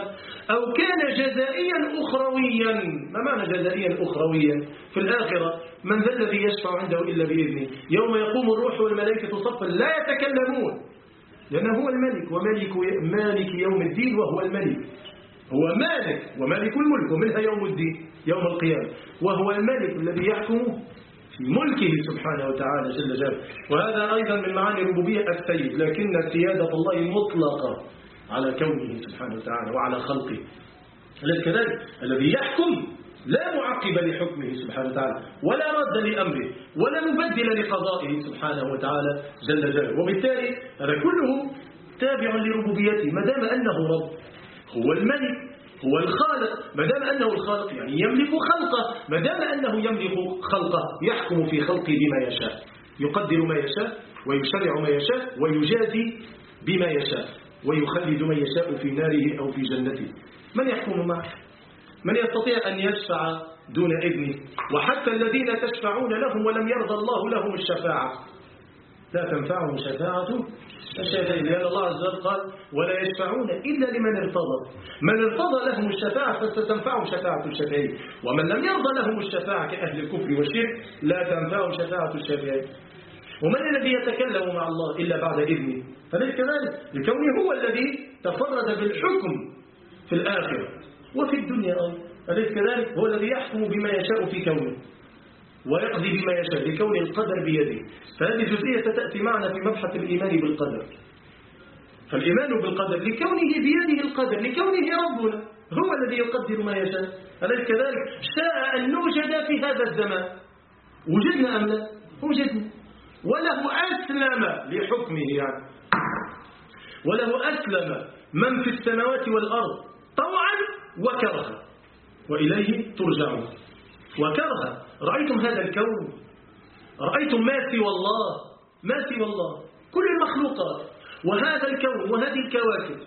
أو كان جزائيا أخرويا ما معنى جزائيا أخرويا في الآخرة من ذا الذي يشفع عنده إلا بإذنه يوم يقوم الروح والملائكة صفا لا يتكلمون لأنه هو الملك وملك مالك يوم الدين وهو الملك هو مالك ومالك الملك ومنها يوم الدين يوم القيامة وهو الملك الذي يحكم في ملكه سبحانه وتعالى جل جلاله وهذا أيضا من معاني الربوبية السيد لكن سيادة الله مطلقة على كونه سبحانه وتعالى وعلى خلقه أليس كذلك الذي يحكم لا معقب لحكمه سبحانه وتعالى ولا رد لأمره ولا مبدل لقضائه سبحانه وتعالى جل جلاله وبالتالي هذا كله تابع لربوبيته ما دام أنه رب هو الملك هو الخالق ما دام أنه الخالق يعني يملك خلقه ما دام أنه يملك خلقه يحكم في خلقه بما يشاء يقدر ما يشاء ويشرع ما يشاء ويجازي بما يشاء ويخلد من يشاء في ناره أو في جنته من يحكم معه من يستطيع أن يشفع دون إذنه وحتى الذين تشفعون لهم ولم يرضى الله لهم الشفاعة لا تنفعهم شفاعة الشافعين لأن الله عز وجل قال ولا يشفعون إلا لمن ارتضى من ارتضى لهم الشفاعة فستنفعهم شفاعة الشافعين ومن لم يرضى لهم الشفاعة كأهل الكفر والشرك لا تنفعهم شفاعة الشافعين ومن الذي يتكلم مع الله إلا بعد إذنه فليس كذلك لكونه هو الذي تفرد بالحكم في الآخرة وفي الدنيا أيضا أليس كذلك هو الذي يحكم بما يشاء في كونه ويقضي بما يشاء لكون القدر بيده فهذه جزئية ستأتي معنا في مبحث الإيمان بالقدر فالإيمان بالقدر لكونه بيده القدر، لكونه ربنا هو الذي يقدر ما يشاء. أليس كذلك؟ شاء أن نوجد في هذا الزمان، وجدنا أم لا؟ وجدنا. وله أسلم لحكمه يعني، وله أسلم من في السماوات والأرض طوعا وكرها وإليه ترجعون. وكرها، رأيتم هذا الكون، رأيتم ما سوى الله، ما سوى الله كل المخلوقات وهذا الكون وهذه الكواكب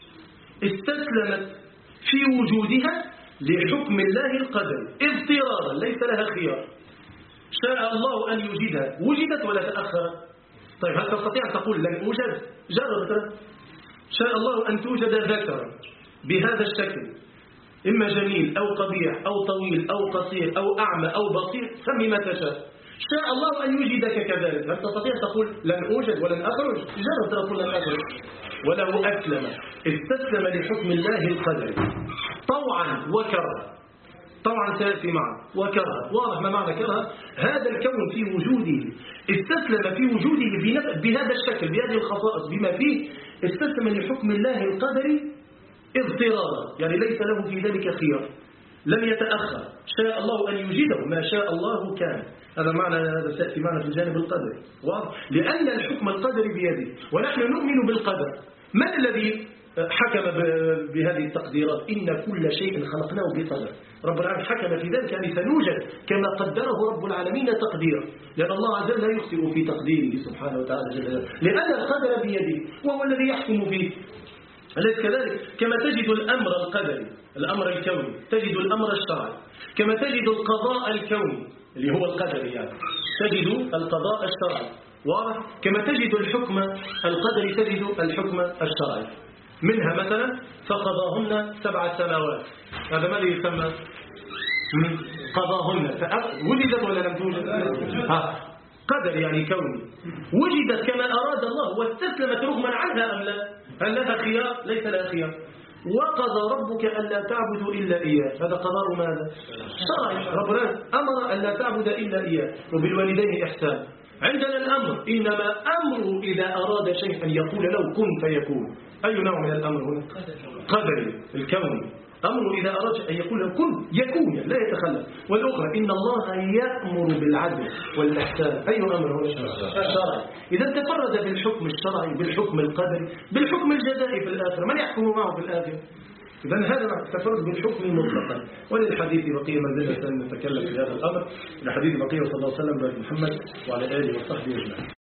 استسلمت في وجودها لحكم الله القدري اضطرارا، ليس لها خيار. شاء الله أن يوجدها، وجدت ولا تأخرت. طيب هل تستطيع أن تقول لن أوجد؟ جرب. شاء الله أن توجد ذكرا بهذا الشكل، إما جميل أو قبيح أو طويل أو قصير أو أعمى أو بصير، سمي ما تشاء. شاء الله أن يوجدك كذلك، هل تستطيع تقول لن أوجد ولن أخرج؟ جرب تقول لن أخرج. وله أسلم، استسلم لحكم الله القدري طوعا وكرها. طوعا سيأتي معه، وكرها واضح ما معنى كرها. هذا الكون في وجوده استسلم في وجوده بهذا الشكل، بهذه الخصائص، بما فيه استسلم لحكم الله القدري اضطرارا، يعني ليس له في ذلك خيار، لم يتأخر. شاء الله أن يوجده، ما شاء الله كان. هذا معنى، هذا سيأتي معنا في الجانب القدري واضح، لأن الحكم القدري بيده ونحن نؤمن بالقدر. من الذي حكم بهذه التقديرات؟ إن كل شيء خلقناه بقدر. رب العالمين حكم في ذلك، يعني سنوجد كما قدره رب العالمين تقديرا، لأن الله عز وجل لا يخطئ في تقديره سبحانه وتعالى جل جلاله، لأن القدر بيده وهو الذي يحكم فيه. أليس كذلك؟ كما تجد الأمر القدري، الأمر الكوني، تجد الأمر الشرعي، كما تجد القضاء الكوني اللي هو القدر، يعني تجد القضاء الشرعي واضح، كما تجد الحكم القدري تجد الحكم الشرعي. منها مثلا فقضاهن سبع سماوات، هذا ماذا يسمى؟ قضاهن، وجدت ولا لم توجد؟ ها، قدر يعني كوني، وجدت كما أراد الله واستسلمت رغما عنها أم لا؟ هل لها خيار؟ ليس لها خيار. وقضى ربك ألا تعبدوا إلا إياه، هذا قضاء ماذا؟ شرعي. ربنا أمر ألا تعبد إلا إياه وبالوالدين إحسان. عندنا الأمر، إنما أمره إذا أراد شيئا يقول له كن فيكون. أي نوع من الأمر هنا؟ قدري الكوني. أمره إذا أراد أن يقول له كن يكون، لا يتخلف. والأخرى إن الله يأمر بالعدل والإحسان. أي أمر هنا؟ شرعي. إذا تفرد بالحكم الشرعي، بالحكم القدري، بالحكم الجزائي في الآخر، من يحكم معه في الآخر؟ إذا هذا تفرد بالحكم مطلقا. وللحديث بقية ما زلنا نتكلم في هذا الأمر. الحديث بقية صلى الله عليه وسلم بن محمد وعلى آله وصحبه أجمعين.